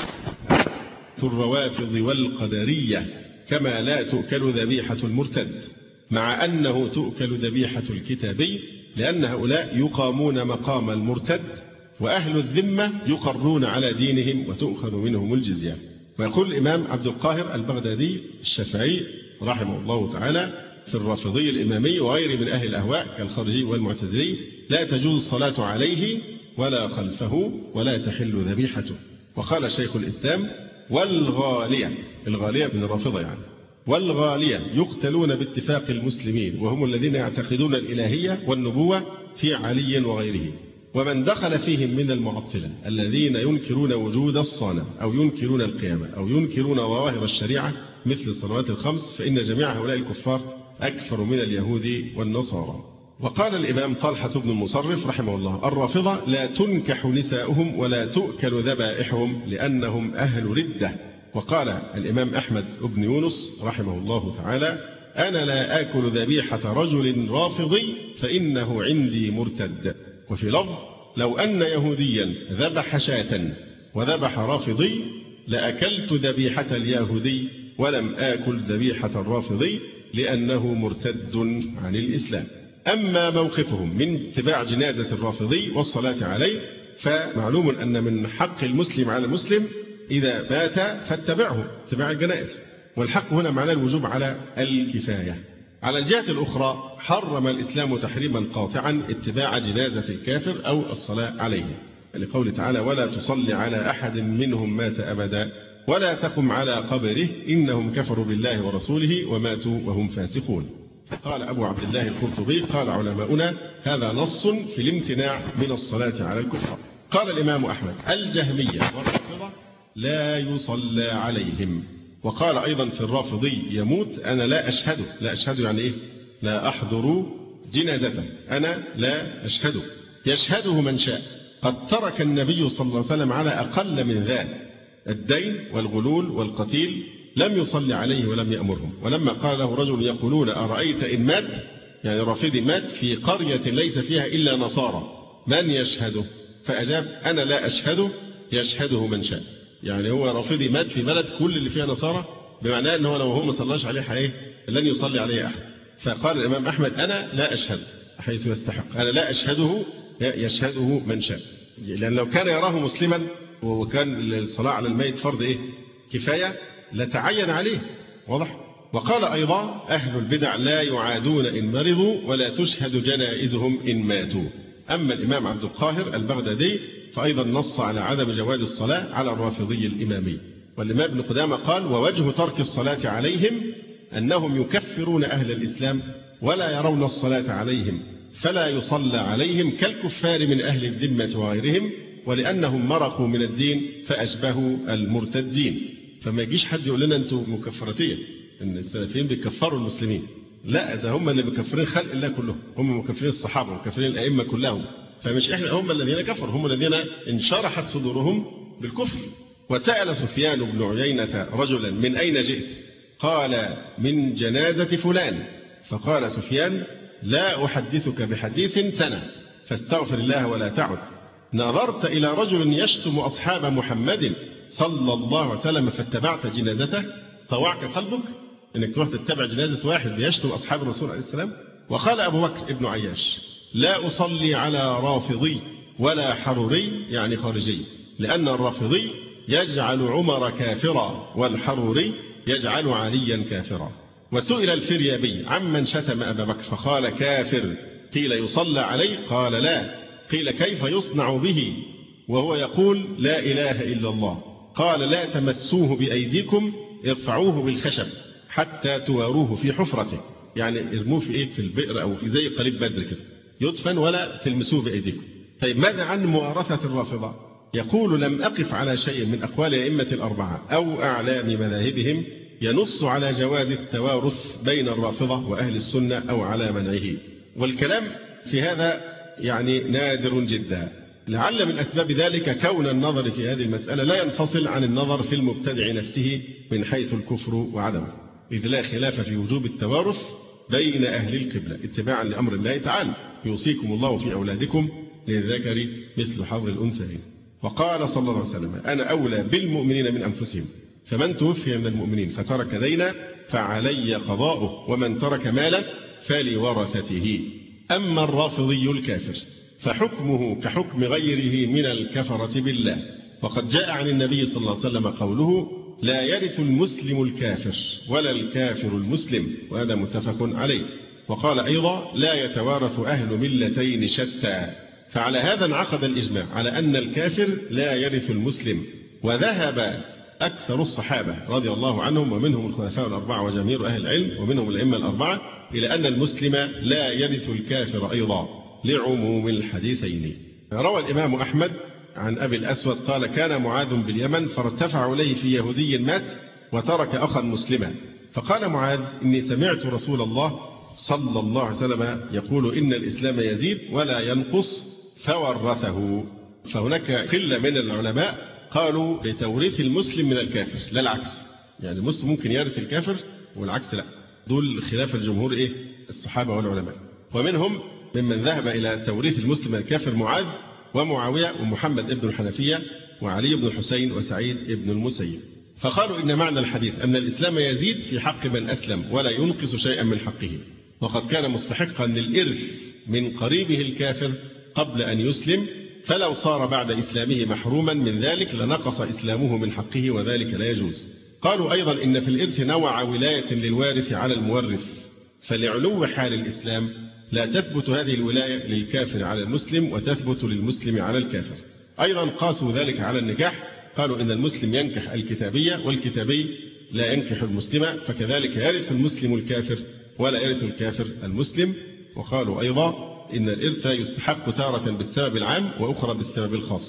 الروافض والقدرية: كما لا تؤكل ذبيحة المرتد، مع أنه تؤكل ذبيحة الكتابي، لأن هؤلاء يقامون مقام المرتد، وأهل الذمة يقرون على دينهم وتؤخذ منهم الجزية. ويقول الإمام عبد القاهر البغدادي الشافعي رحمه الله تعالى في الرافضي الإمامي وغيره من أهل الأهواء كالخارجي والمعتزلي: لا تجوز الصلاة عليه ولا خلفه ولا تحل ذبيحته. وقال شيخ الإسلام: والغالية، الغالية من الرافضة يعني، والغالية يقتلون باتفاق المسلمين، وهم الذين يعتقدون الإلهية والنبوة في علي وغيره. ومن دخل فيهم من المعطلة الذين ينكرون وجود الصانع أو ينكرون القيامة أو ينكرون ظواهر الشريعة مثل الصلوات الخمس، فإن جميع هؤلاء الكفار أكثر من اليهود والنصارى. وقال الإمام طلحة بن المصرف رحمه الله: الرافضة لا تنكح نساؤهم ولا تؤكل ذبائحهم لأنهم أهل ردة. وقال الإمام أحمد بن يونس رحمه الله تعالى: أنا لا آكل ذبيحة رجل رافضي فإنه عندي مرتد. وفي لفظ: لو أن يهوديا ذبح شاة وذبح رافضي لأكلت ذبيحة اليهودي ولم آكل ذبيحة الرافضي لأنه مرتد عن الإسلام. أما موقفهم من اتباع جنازة الرافضي والصلاة عليه فمعلوم أن من حق المسلم على المسلم إذا مات فاتبعه اتباع الجنائز، والحق هنا معناه الوجوب على الكفاية. على الجهة الأخرى حرم الإسلام تحريما قاطعا اتباع جنازة الكافر أو الصلاة عليه، لقول تعالى: ولا تصلي على أحد منهم مات أبدا ولا تقم على قبره إنهم كفروا بالله ورسوله وماتوا وهم فاسقون. قال أبو عبد الله القرطبي: قال علماؤنا هذا نص في الامتناع من الصلاة على الكفار. قال الإمام أحمد: الجهمية والرافضة لا يصلى عليهم، وقال أيضا في الرافضي يموت أنا لا أشهده. لا أشهده يعني إيه؟ لا أحضر جنازته، أنا لا أشهده. يشهده من شاء. قد ترك النبي صلى الله عليه وسلم على أقل من ذلك الدين والغلول والقتيل، لم يصلي عليه ولم يأمرهم. ولما قال له رجل يقولون أرأيت إن مات، يعني رافضي مات في قرية ليس فيها إلا نصارى، من يشهده؟ فأجاب أنا لا أشهده، يشهده من شاء. يعني هو رافضي مات في بلد كل اللي فيها نصارى، بمعنى أنه لو هو ما صلاش عليه لن يصلي عليه أحد. فقال الإمام أحمد أنا لا أشهد حيث يستحق، أنا لا أشهده، يشهده من شاء. لأن لو كان يراه مسلما وكان الصلاة على الميت فرض كفاية لتعين عليه، واضح. وقال أيضا أهل البدع لا يعادون إن مرضوا ولا تشهد جنائزهم إن ماتوا. أما الإمام عبد القاهر البغدادي فأيضا نص على عدم جواز الصلاة على الرافضي الإمامي. والإمام ابن قدامة قال ووجه ترك الصلاة عليهم أنهم يكفرون أهل الإسلام ولا يرون الصلاة عليهم، فلا يصلى عليهم كالكفار من أهل الذمة وغيرهم، ولأنهم مرقوا من الدين فأشبهوا المرتدين. فما يجيش حد يقول لنا أنتم مكفرتين إن السلفيين بيكفروا المسلمين، لا، ده هم اللي مكفرين خلق الله كلهم، هم مكفرين الصحابة ومكفرين الأئمة كلهم، فمش إحنا هم الذين كفروا، هم الذين انشرحت صدورهم بالكفر. وسأل سفيان بن عيينة رجلا من أين جئت؟ قال من جنازة فلان. فقال سفيان لا أحدثك بحديث سنة، فاستغفر الله ولا تعد. نظرت إلى رجل يشتم أصحاب محمد صلى الله عليه وسلم فاتبعت جنازته؟ طوعك قلبك أنك تروح تتبع جنازة واحد يشتم أصحاب الرسول عليه السلام؟ وقال أبو بكر ابن عياش لا أصلي على رافضي ولا حروري، يعني خارجي، لأن الرافضي يجعل عمر كافرا والحروري يجعل عليا كافرا. وسئل الفريابي عمن شتم أبا بكر فقال كافر، قيل يصلى عليه؟ قال لا، قيل كيف يصنع به وهو يقول لا إله إلا الله؟ قال لا تمسوه بأيديكم، ارفعوه بالخشب حتى تواروه في حفرته، يعني ارموه في البئر أو في زي قليب بدر كده يدفن ولا تلمسوه بأيديكم. طيب ماذا عن موارثة الرافضة؟ يقول لم أقف على شيء من أقوال الأئمة الأربعة أو أعلام مذاهبهم ينص على جواز التوارث بين الرافضة وأهل السنة أو على منعه، والكلام في هذا يعني نادر جدا. لعل من أسباب ذلك كون النظر في هذه المسألة لا ينفصل عن النظر في المبتدع نفسه من حيث الكفر وعدمه، إذ لا خلاف في وجوب التوارث بين أهل القبلة اتباعا لأمر الله تعالى يوصيكم الله في أولادكم للذكر مثل حظ الأنثيين. وقال صلى الله عليه وسلم أنا أولى بالمؤمنين من أنفسهم، فمن توفي من المؤمنين فترك دينا فعلي قضاؤه، ومن ترك مالا فلورثته. أما الرافضي الكافر فحكمه كحكم غيره من الكفرة بالله، وقد جاء عن النبي صلى الله عليه وسلم قوله لا يرث المسلم الكافر ولا الكافر المسلم، وهذا متفق عليه. وقال أيضا لا يتوارث أهل ملتين شتى. فعلى هذا انعقد الإجماع على أن الكافر لا يرث المسلم، وذهب أكثر الصحابة رضي الله عنهم ومنهم الخلفاء الأربعة وجميع أهل العلم ومنهم الأئمة الأربعة إلى أن المسلم لا يرث الكافر أيضا لعموم الحديثين. روى الإمام أحمد عن أبي الأسود قال كان معاذ باليمن فارتفع إليه في يهودي مات وترك أخا مسلما، فقال معاذ إني سمعت رسول الله صلى الله عليه وسلم يقول إن الإسلام يزيد ولا ينقص فورثه. فهناك قلة من العلماء قالوا بتوريث المسلم من الكافر لا العكس، يعني المسلم ممكن يرث الكافر والعكس لا. دول خلاف الجمهور الصحابة والعلماء. ومنهم ممن ذهب إلى توريث المسلم من الكافر معاذ ومعاوية ومحمد ابن الحنفية وعلي بن الحسين وسعيد ابن المسيب. فقالوا إن معنى الحديث أن الإسلام يزيد في حق من أسلم ولا ينقص شيئا من حقه، وقد كان مستحقا للإرث من قريبه الكافر قبل أن يسلم، فلو صار بعد إسلامه محروما من ذلك لنقص إسلامه من حقه وذلك لا يجوز. قالوا أيضا إن في الإرث نوع ولاية للوارث على المورث، فلعلو حال الإسلام لا تثبت هذه الولاية للكافر على المسلم وتثبت للمسلم على الكافر. أيضا قاسوا ذلك على النكاح، قالوا إن المسلم ينكح الكتابية والكتابي لا ينكح المسلمة، فكذلك يرث المسلم الكافر ولا يرث الكافر المسلم. وقالوا أيضا إن الإرث يستحق تارة بالسبب العام وأخرى بالسبب الخاص،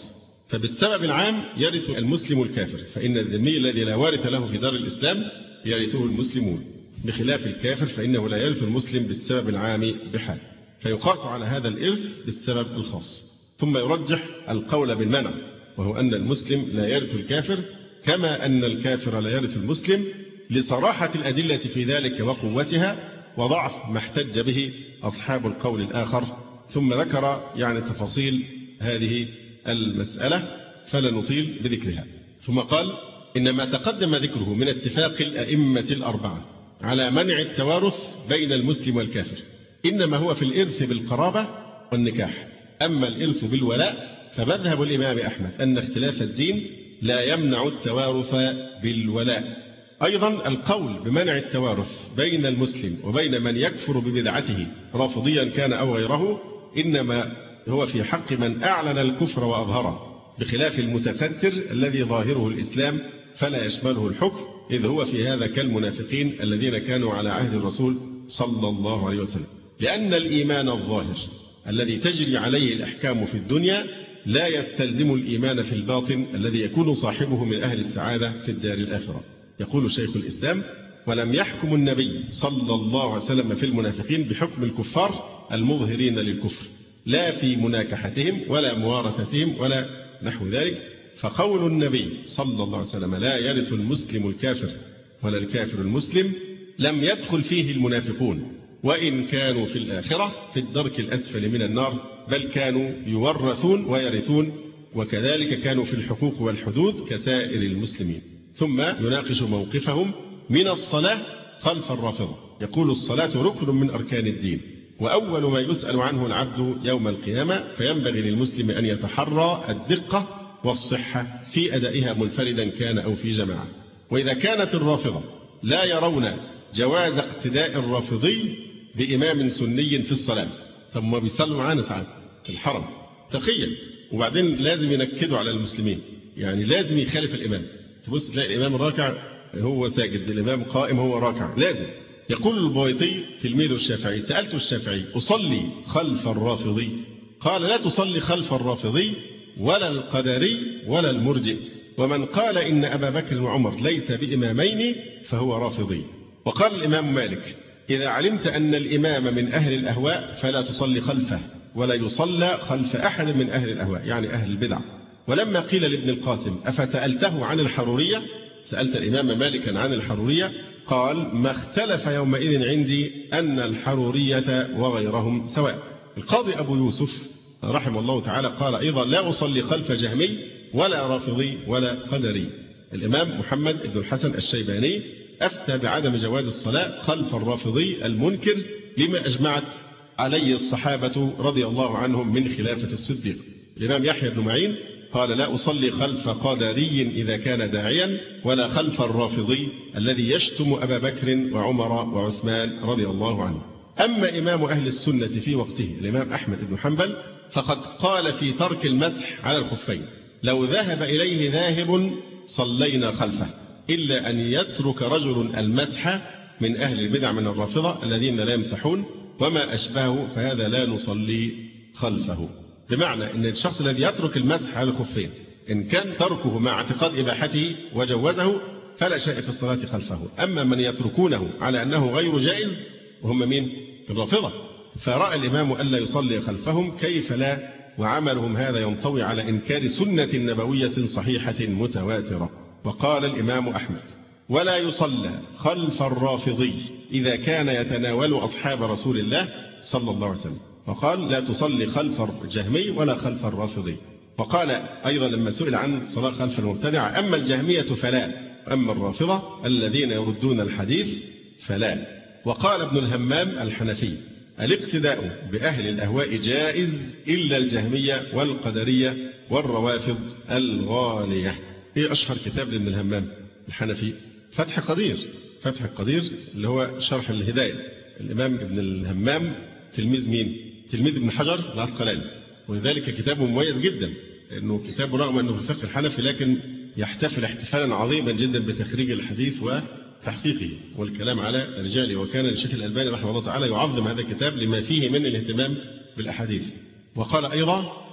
فبالسبب العام يرث المسلم الكافر، فإن الذمي الذي لا وارث له في دار الإسلام يرثه المسلمون، بخلاف الكافر فإنه لا يرث المسلم بالسبب العام بحال، فيقاس على هذا الإرث بالسبب الخاص. ثم يرجح القول بالمنع، وهو أن المسلم لا يرث الكافر كما أن الكافر لا يرث المسلم، لصراحة الأدلة في ذلك وقوتها وضعف ما احتج به أصحاب القول الآخر. ثم ذكر تفاصيل هذه المسألة فلا نطيل بذكرها. ثم قال: إن ما تقدم ذكره من اتفاق الأئمة الأربعة على منع التوارث بين المسلم والكافر إنما هو في الإرث بالقرابة والنكاح. أما الإرث بالولاء فمذهب الإمام أحمد أن اختلاف الدين لا يمنع التوارث بالولاء. أيضا القول بمنع التوارث بين المسلم وبين من يكفر ببدعته رافضيا كان أو غيره إنما هو في حق من أعلن الكفر وأظهره، بخلاف المتستر الذي ظاهره الإسلام فلا يشمله الحكم، إذ هو في هذا كالمنافقين الذين كانوا على عهد الرسول صلى الله عليه وسلم. لأن الإيمان الظاهر الذي تجري عليه الأحكام في الدنيا لا يستلزم الإيمان في الباطن الذي يكون صاحبه من أهل السعادة في الدار الآخرة. يقول شيخ الإسلام: ولم يحكم النبي صلى الله عليه وسلم في المنافقين بحكم الكفار المظهرين للكفر، لا في مناكحتهم ولا موارثتهم ولا نحو ذلك. فقول النبي صلى الله عليه وسلم لا يرث المسلم الكافر ولا الكافر المسلم لم يدخل فيه المنافقون، وإن كانوا في الآخرة في الدرك الأسفل من النار، بل كانوا يورثون ويرثون، وكذلك كانوا في الحقوق والحدود كسائر المسلمين. ثم يناقش موقفهم من الصلاة خلف الرافضة. يقول: الصلاة ركن من أركان الدين، وأول ما يسأل عنه العبد يوم القيامة، فينبغي للمسلم أن يتحرى الدقة والصحة في أدائها منفردا كان أو في جماعة. وإذا كانت الرافضة لا يرون جواز اقتداء الرافضي بإمام سني في الصلاة، طب ما بيصلوا معانا ساعات في الحرم تخيل، وبعدين لازم ينكدوا على المسلمين، لازم يخالف الإمام، تبص تلاقي الإمام راكع هو ساجد، الإمام قائم هو راكع، لازم. يقول البويطي تلميذ الشافعي: سألت الشافعي أصلي خلف الرافضي؟ قال: لا تصلي خلف الرافضي ولا القدري ولا المرجئ، ومن قال إن أبا بكر وعمر ليس بإمامين فهو رافضي. وقال الإمام مالك: إذا علمت أن الإمام من أهل الأهواء فلا تصلي خلفه، ولا يصلى خلف أحد من أهل الأهواء أهل البدع. ولما قيل لابن القاسم: أفسألته عن الحرورية؟ سألت الإمام مالكا عن الحرورية؟ قال: ما اختلف يومئذ عندي أن الحرورية وغيرهم سواء. القاضي أبو يوسف رحمه الله تعالى قال أيضا: لا أصلي خلف جهمي ولا رافضي ولا قدري. الإمام محمد بن الحسن الشيباني أفتى بعدم جواز الصلاة خلف الرافضي المنكر لما أجمعت عليه الصحابة رضي الله عنهم من خلافة الصديق. الإمام يحيى بن معين قال: لا أصلي خلف قدري إذا كان داعيا، ولا خلف الرافضي الذي يشتم أبا بكر وعمر وعثمان رضي الله عنه. أما إمام أهل السنة في وقته الإمام أحمد بن حنبل فقد قال في ترك المسح على الخفين: لو ذهب إليه ذاهب صلينا خلفه، إلا أن يترك رجل المسح من أهل البدع من الرافضة الذين لا يمسحون وما أشبهه، فهذا لا نصلي خلفه. بمعنى أن الشخص الذي يترك المسح على الخفين إن كان تركه مع اعتقاد إباحته وجوزه فلا شيء في الصلاة خلفه. أما من يتركونه على أنه غير جائز وهم مين؟ الرافضة، فرأى الإمام ألا يصلي خلفهم، كيف لا، وعملهم هذا ينطوي على إنكار سنة نبوية صحيحة متواترة. وقال الإمام أحمد: ولا يصلى خلف الرافضي إذا كان يتناول أصحاب رسول الله صلى الله عليه وسلم. وقال: لا تصلي خلف الجهمي ولا خلف الرافضي. وقال أيضا لما سئل عن الصلاة خلف المبتدع: أما الجهمية فلا، أما الرافضة الذين يردون الحديث فلا. وقال ابن الهمام الحنفي: الاقتداء بأهل الأهواء جائز إلا الجهمية والقدرية والروافض الغالية. إيه أشهر كتاب لابن الهمام الحنفي؟ فتح القدير. فتح القدير اللي هو شرح الهداية. الإمام ابن الهمام تلميذ مين؟ تلميذ ابن حجر العسقلاني، ولذلك كتابه مميز جدا، لأنه كتابه رغم أنه في الفقه الحنفي لكن يحتفل احتفالا عظيما جدا بتخريج الحديث وتحقيقه والكلام على رجاله. وكان الشيخ الألباني رحمه الله تعالى يعظم هذا الكتاب لما فيه من الاهتمام بالأحاديث. وقال أيضا: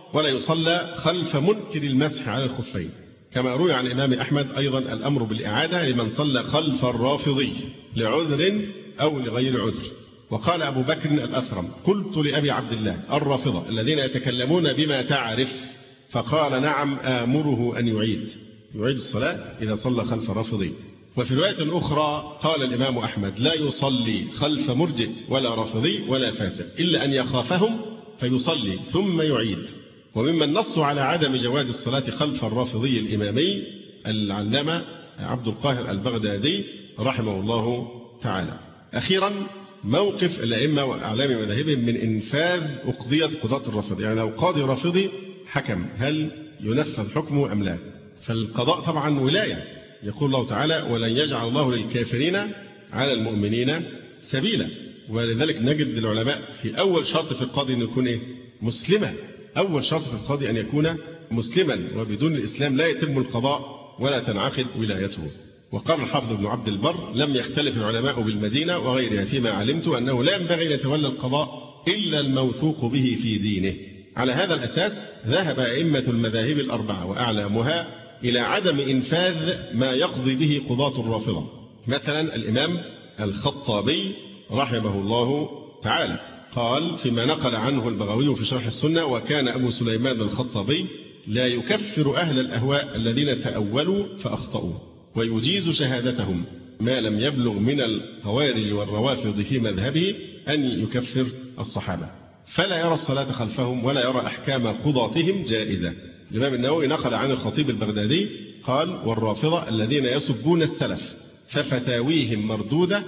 ولا يصلى خلف منكر المسح على الخفين، كما روي عن الإمام أحمد أيضا الأمر بالإعادة لمن صلى خلف الرافضي لعذر أو لغير عذر. وقال أبو بكر الأثرم: قلت لأبي عبد الله: الرافضة الذين يتكلمون بما تعرف؟ فقال: نعم، آمره أن يعيد الصلاة إذا صلى خلف الرافضي. وفي رواية أخرى قال الإمام أحمد: لا يصلي خلف مرجئ ولا رافضي ولا فاسق إلا أن يخافهم فيصلي ثم يعيد. وممن نصوا على عدم جواز الصلاة خلف الرافضي الإمامي العلامة عبد القاهر البغدادي رحمه الله تعالى. أخيرا، موقف الأئمة وأعلام مذاهبهم من إنفاذ أقضية قضاة الرافضة. يعني لو قاضي رافضي حكم، هل ينفذ حكمه أم لا؟ فالقضاء طبعا ولاية، يقول الله تعالى: ولن يجعل الله للكافرين على المؤمنين سبيلا. ولذلك نجد العلماء في أول شرط في القاضي أن يكون مسلما. أول شرط في القاضي أن يكون مسلما، وبدون الإسلام لا يتم القضاء ولا تنعقد ولايته. وقال الحافظ ابن عبد البر: لم يختلف العلماء بالمدينة وغيرها فيما علمت أنه لا ينبغي أن يتولى القضاء إلا الموثوق به في دينه. على هذا الأساس ذهب أئمة المذاهب الأربعة وأعلامها إلى عدم إنفاذ ما يقضي به قضاة الرافضة. مثلا الإمام الخطابي رحمه الله تعالى قال فيما نقل عنه البغوي في شرح السنة: وكان أبو سليمان الخطابي لا يكفر أهل الأهواء الذين تأولوا فأخطأوا، ويجيز شهادتهم ما لم يبلغ من الخوارج والروافض في مذهبه أن يكفر الصحابة، فلا يرى الصلاة خلفهم ولا يرى أحكام قضاتهم جائزة. الإمام النووي نقل عن الخطيب البغدادي قال: والرافضة الذين يسبون السلف ففتاويهم مردودة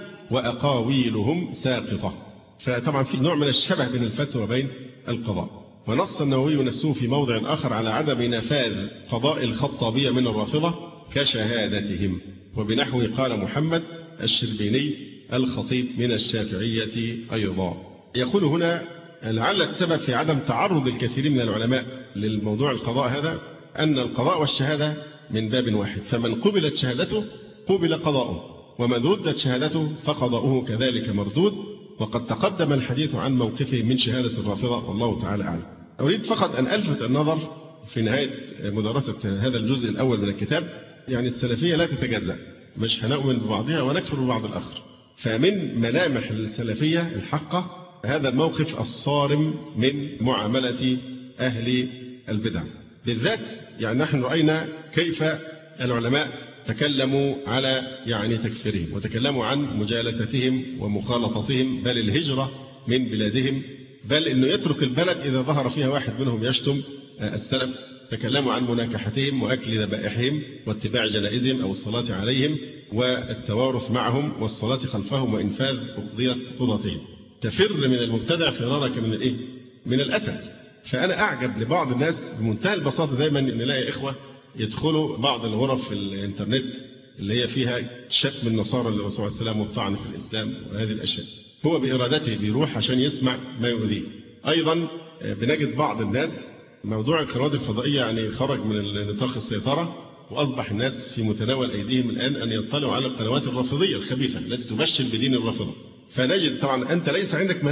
وأقاويلهم ساقطة. فطبعا في نوع من الشبه بين الفتوى وبين القضاء. ونص النووي نفسه في موضع آخر على عدم نفاذ قضاء الخطابية من الرافضة كشهادتهم، وبنحوه قال محمد الشربيني الخطيب من الشافعية أيضا. يقول هنا: لعل السبب في عدم تعرض الكثير من العلماء للموضوع القضاء هذا أن القضاء والشهادة من باب واحد، فمن قبلت شهادته قبل قضاؤه، ومن ردت شهادته فقضاؤه كذلك مردود. وقد تقدم الحديث عن موقفه من شهادة الرافضة والله تعالى أعلم. أريد فقط أن ألفت النظر في نهاية مدرسة هذا الجزء الأول من الكتاب، يعني السلفية لا تتجزأ، مش هنؤمن ببعضها ونكفر ببعض الآخر. فمن ملامح السلفية الحقة هذا الموقف الصارم من معاملة أهل البدع بالذات. يعني نحن رأينا كيف العلماء تكلموا على تكفيرهم، وتكلموا عن مجالستهم ومخالطتهم، بل الهجرة من بلادهم، بل أنه يترك البلد إذا ظهر فيها واحد منهم يشتم السلف. تكلموا عن مناكحتهم وأكل ذبائحهم واتباع جنائزهم أو الصلاة عليهم والتوارث معهم والصلاة خلفهم وإنفاذ أقضية قضاتهم. تفر من المبتدع فرارك من الأسد. فأنا أعجب لبعض الناس بمنتهى البساطة دايما أن نلاقي إخوة يدخلوا بعض الغرف في الإنترنت اللي هي فيها شتم النصارى للرسول صلى الله عليه وسلم والطعن في الإسلام وهذه الأشياء، هو بإرادته بيروح عشان يسمع ما يؤذيه. أيضا بنجد بعض الناس موضوع القنوات الفضائية خرج من نطاق السيطرة، وأصبح الناس في متناول أيديهم الآن أن يطلعوا على القنوات الرافضية الخبيثة التي تبشر بدين الرافضة. فنجد طبعا أنت ليس عندك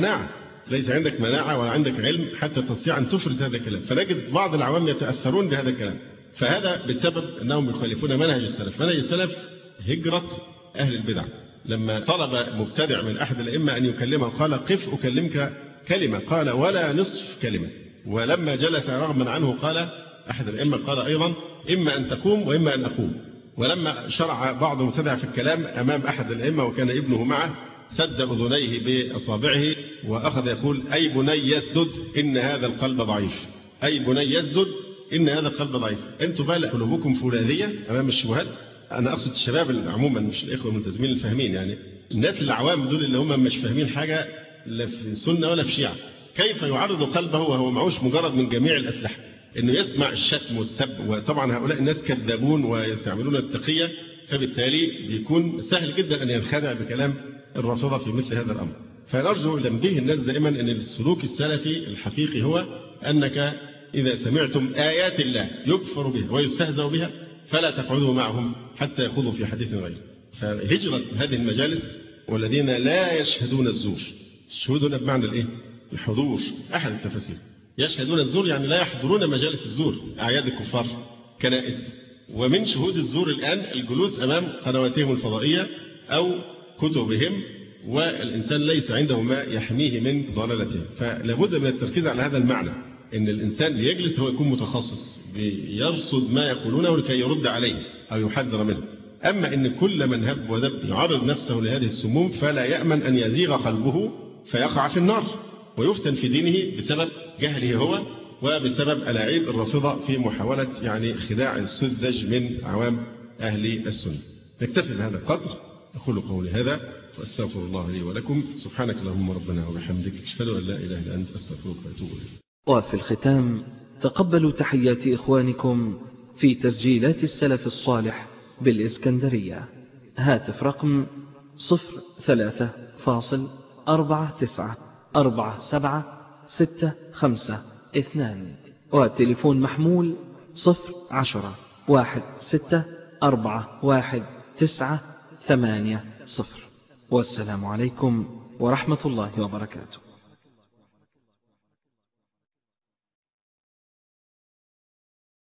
مناعة ولا عندك علم حتى تستطيع أن تفرز هذا الكلام، فنجد بعض العوام يتأثرون بهذا الكلام. فهذا بسبب أنهم يخالفون منهج السلف. منهج السلف هجرة أهل البدع. لما طلب مبتدع من أحد الأئمة أن يكلمه قال: قف أكلمك كلمة، قال: ولا نصف كلمة. ولما جلس رغما عنه قال أحد الأئمة قال أيضا: إما أن تقوم وإما أن أقوم. ولما شرع بعض المبتدع في الكلام أمام أحد الأئمة وكان ابنه معه سد أذنيه بأصابعه وأخذ يقول: أي بني يسدد إن هذا القلب ضعيف، أي بني يسدد إن هذا القلب ضعيف. أنتم بقى قلوبكم فولاذية أمام الشبهات. أنا أقصد الشباب عموما مش الإخوة الملتزمين الفاهمين، الناس العوام دول اللي هم مش فاهمين حاجة لا في السنة ولا في شيعة، كيف يعرض قلبه وهو معوش مجرد من جميع الأسلحة إنه يسمع الشتم والسب. وطبعا هؤلاء الناس كذابون ويستعملون التقية، فبالتالي بيكون سهل جدا أن ينخدع بكلام الرافضة في مثل هذا الأمر. فنرجو تنبيه الناس دائما أن السلوك السلفي الحقيقي هو أنك إذا سمعتم آيات الله يكفر بها ويستهزأ بها فلا تقعدوا معهم حتى يخوضوا في حديث غيره. فهجرة هذه المجالس والذين لا يشهدون الزور، الشهود هنا بمعنى الحضور، أحد التفاسير، يشهدون الزور يعني لا يحضرون مجالس الزور، أعياد الكفار، كنائس. ومن شهود الزور الآن الجلوس أمام قنواتهم الفضائية أو كتبهم، والإنسان ليس عنده ما يحميه من ضلالته. فلا بد من التركيز على هذا المعنى، إن الإنسان ليجلس هو يكون متخصص بيرصد ما يقولونه لكي يرد عليه أو يحذر منه. أما إن كل من هب ودب يعرض نفسه لهذه السموم فلا يأمن أن يزيغ قلبه فيقع في النار ويفتن في دينه بسبب جهله هو وبسبب ألاعيب الرافضة في محاولة يعني خداع السذج من عوام أهل السنة. نكتفي بهذا القدر. أقول قولي هذا وأستغفر الله لي ولكم. سبحانك اللهم ربنا وبحمدك، أشهد أن لا إله إلا أنت، أستغفرك وأتوب إليك. وفي الختام تقبلوا تحيات إخوانكم في تسجيلات السلف الصالح بالإسكندرية. هاتف رقم 03-494765، وتليفون محمول 010-16411980. والسلام عليكم ورحمة الله وبركاته.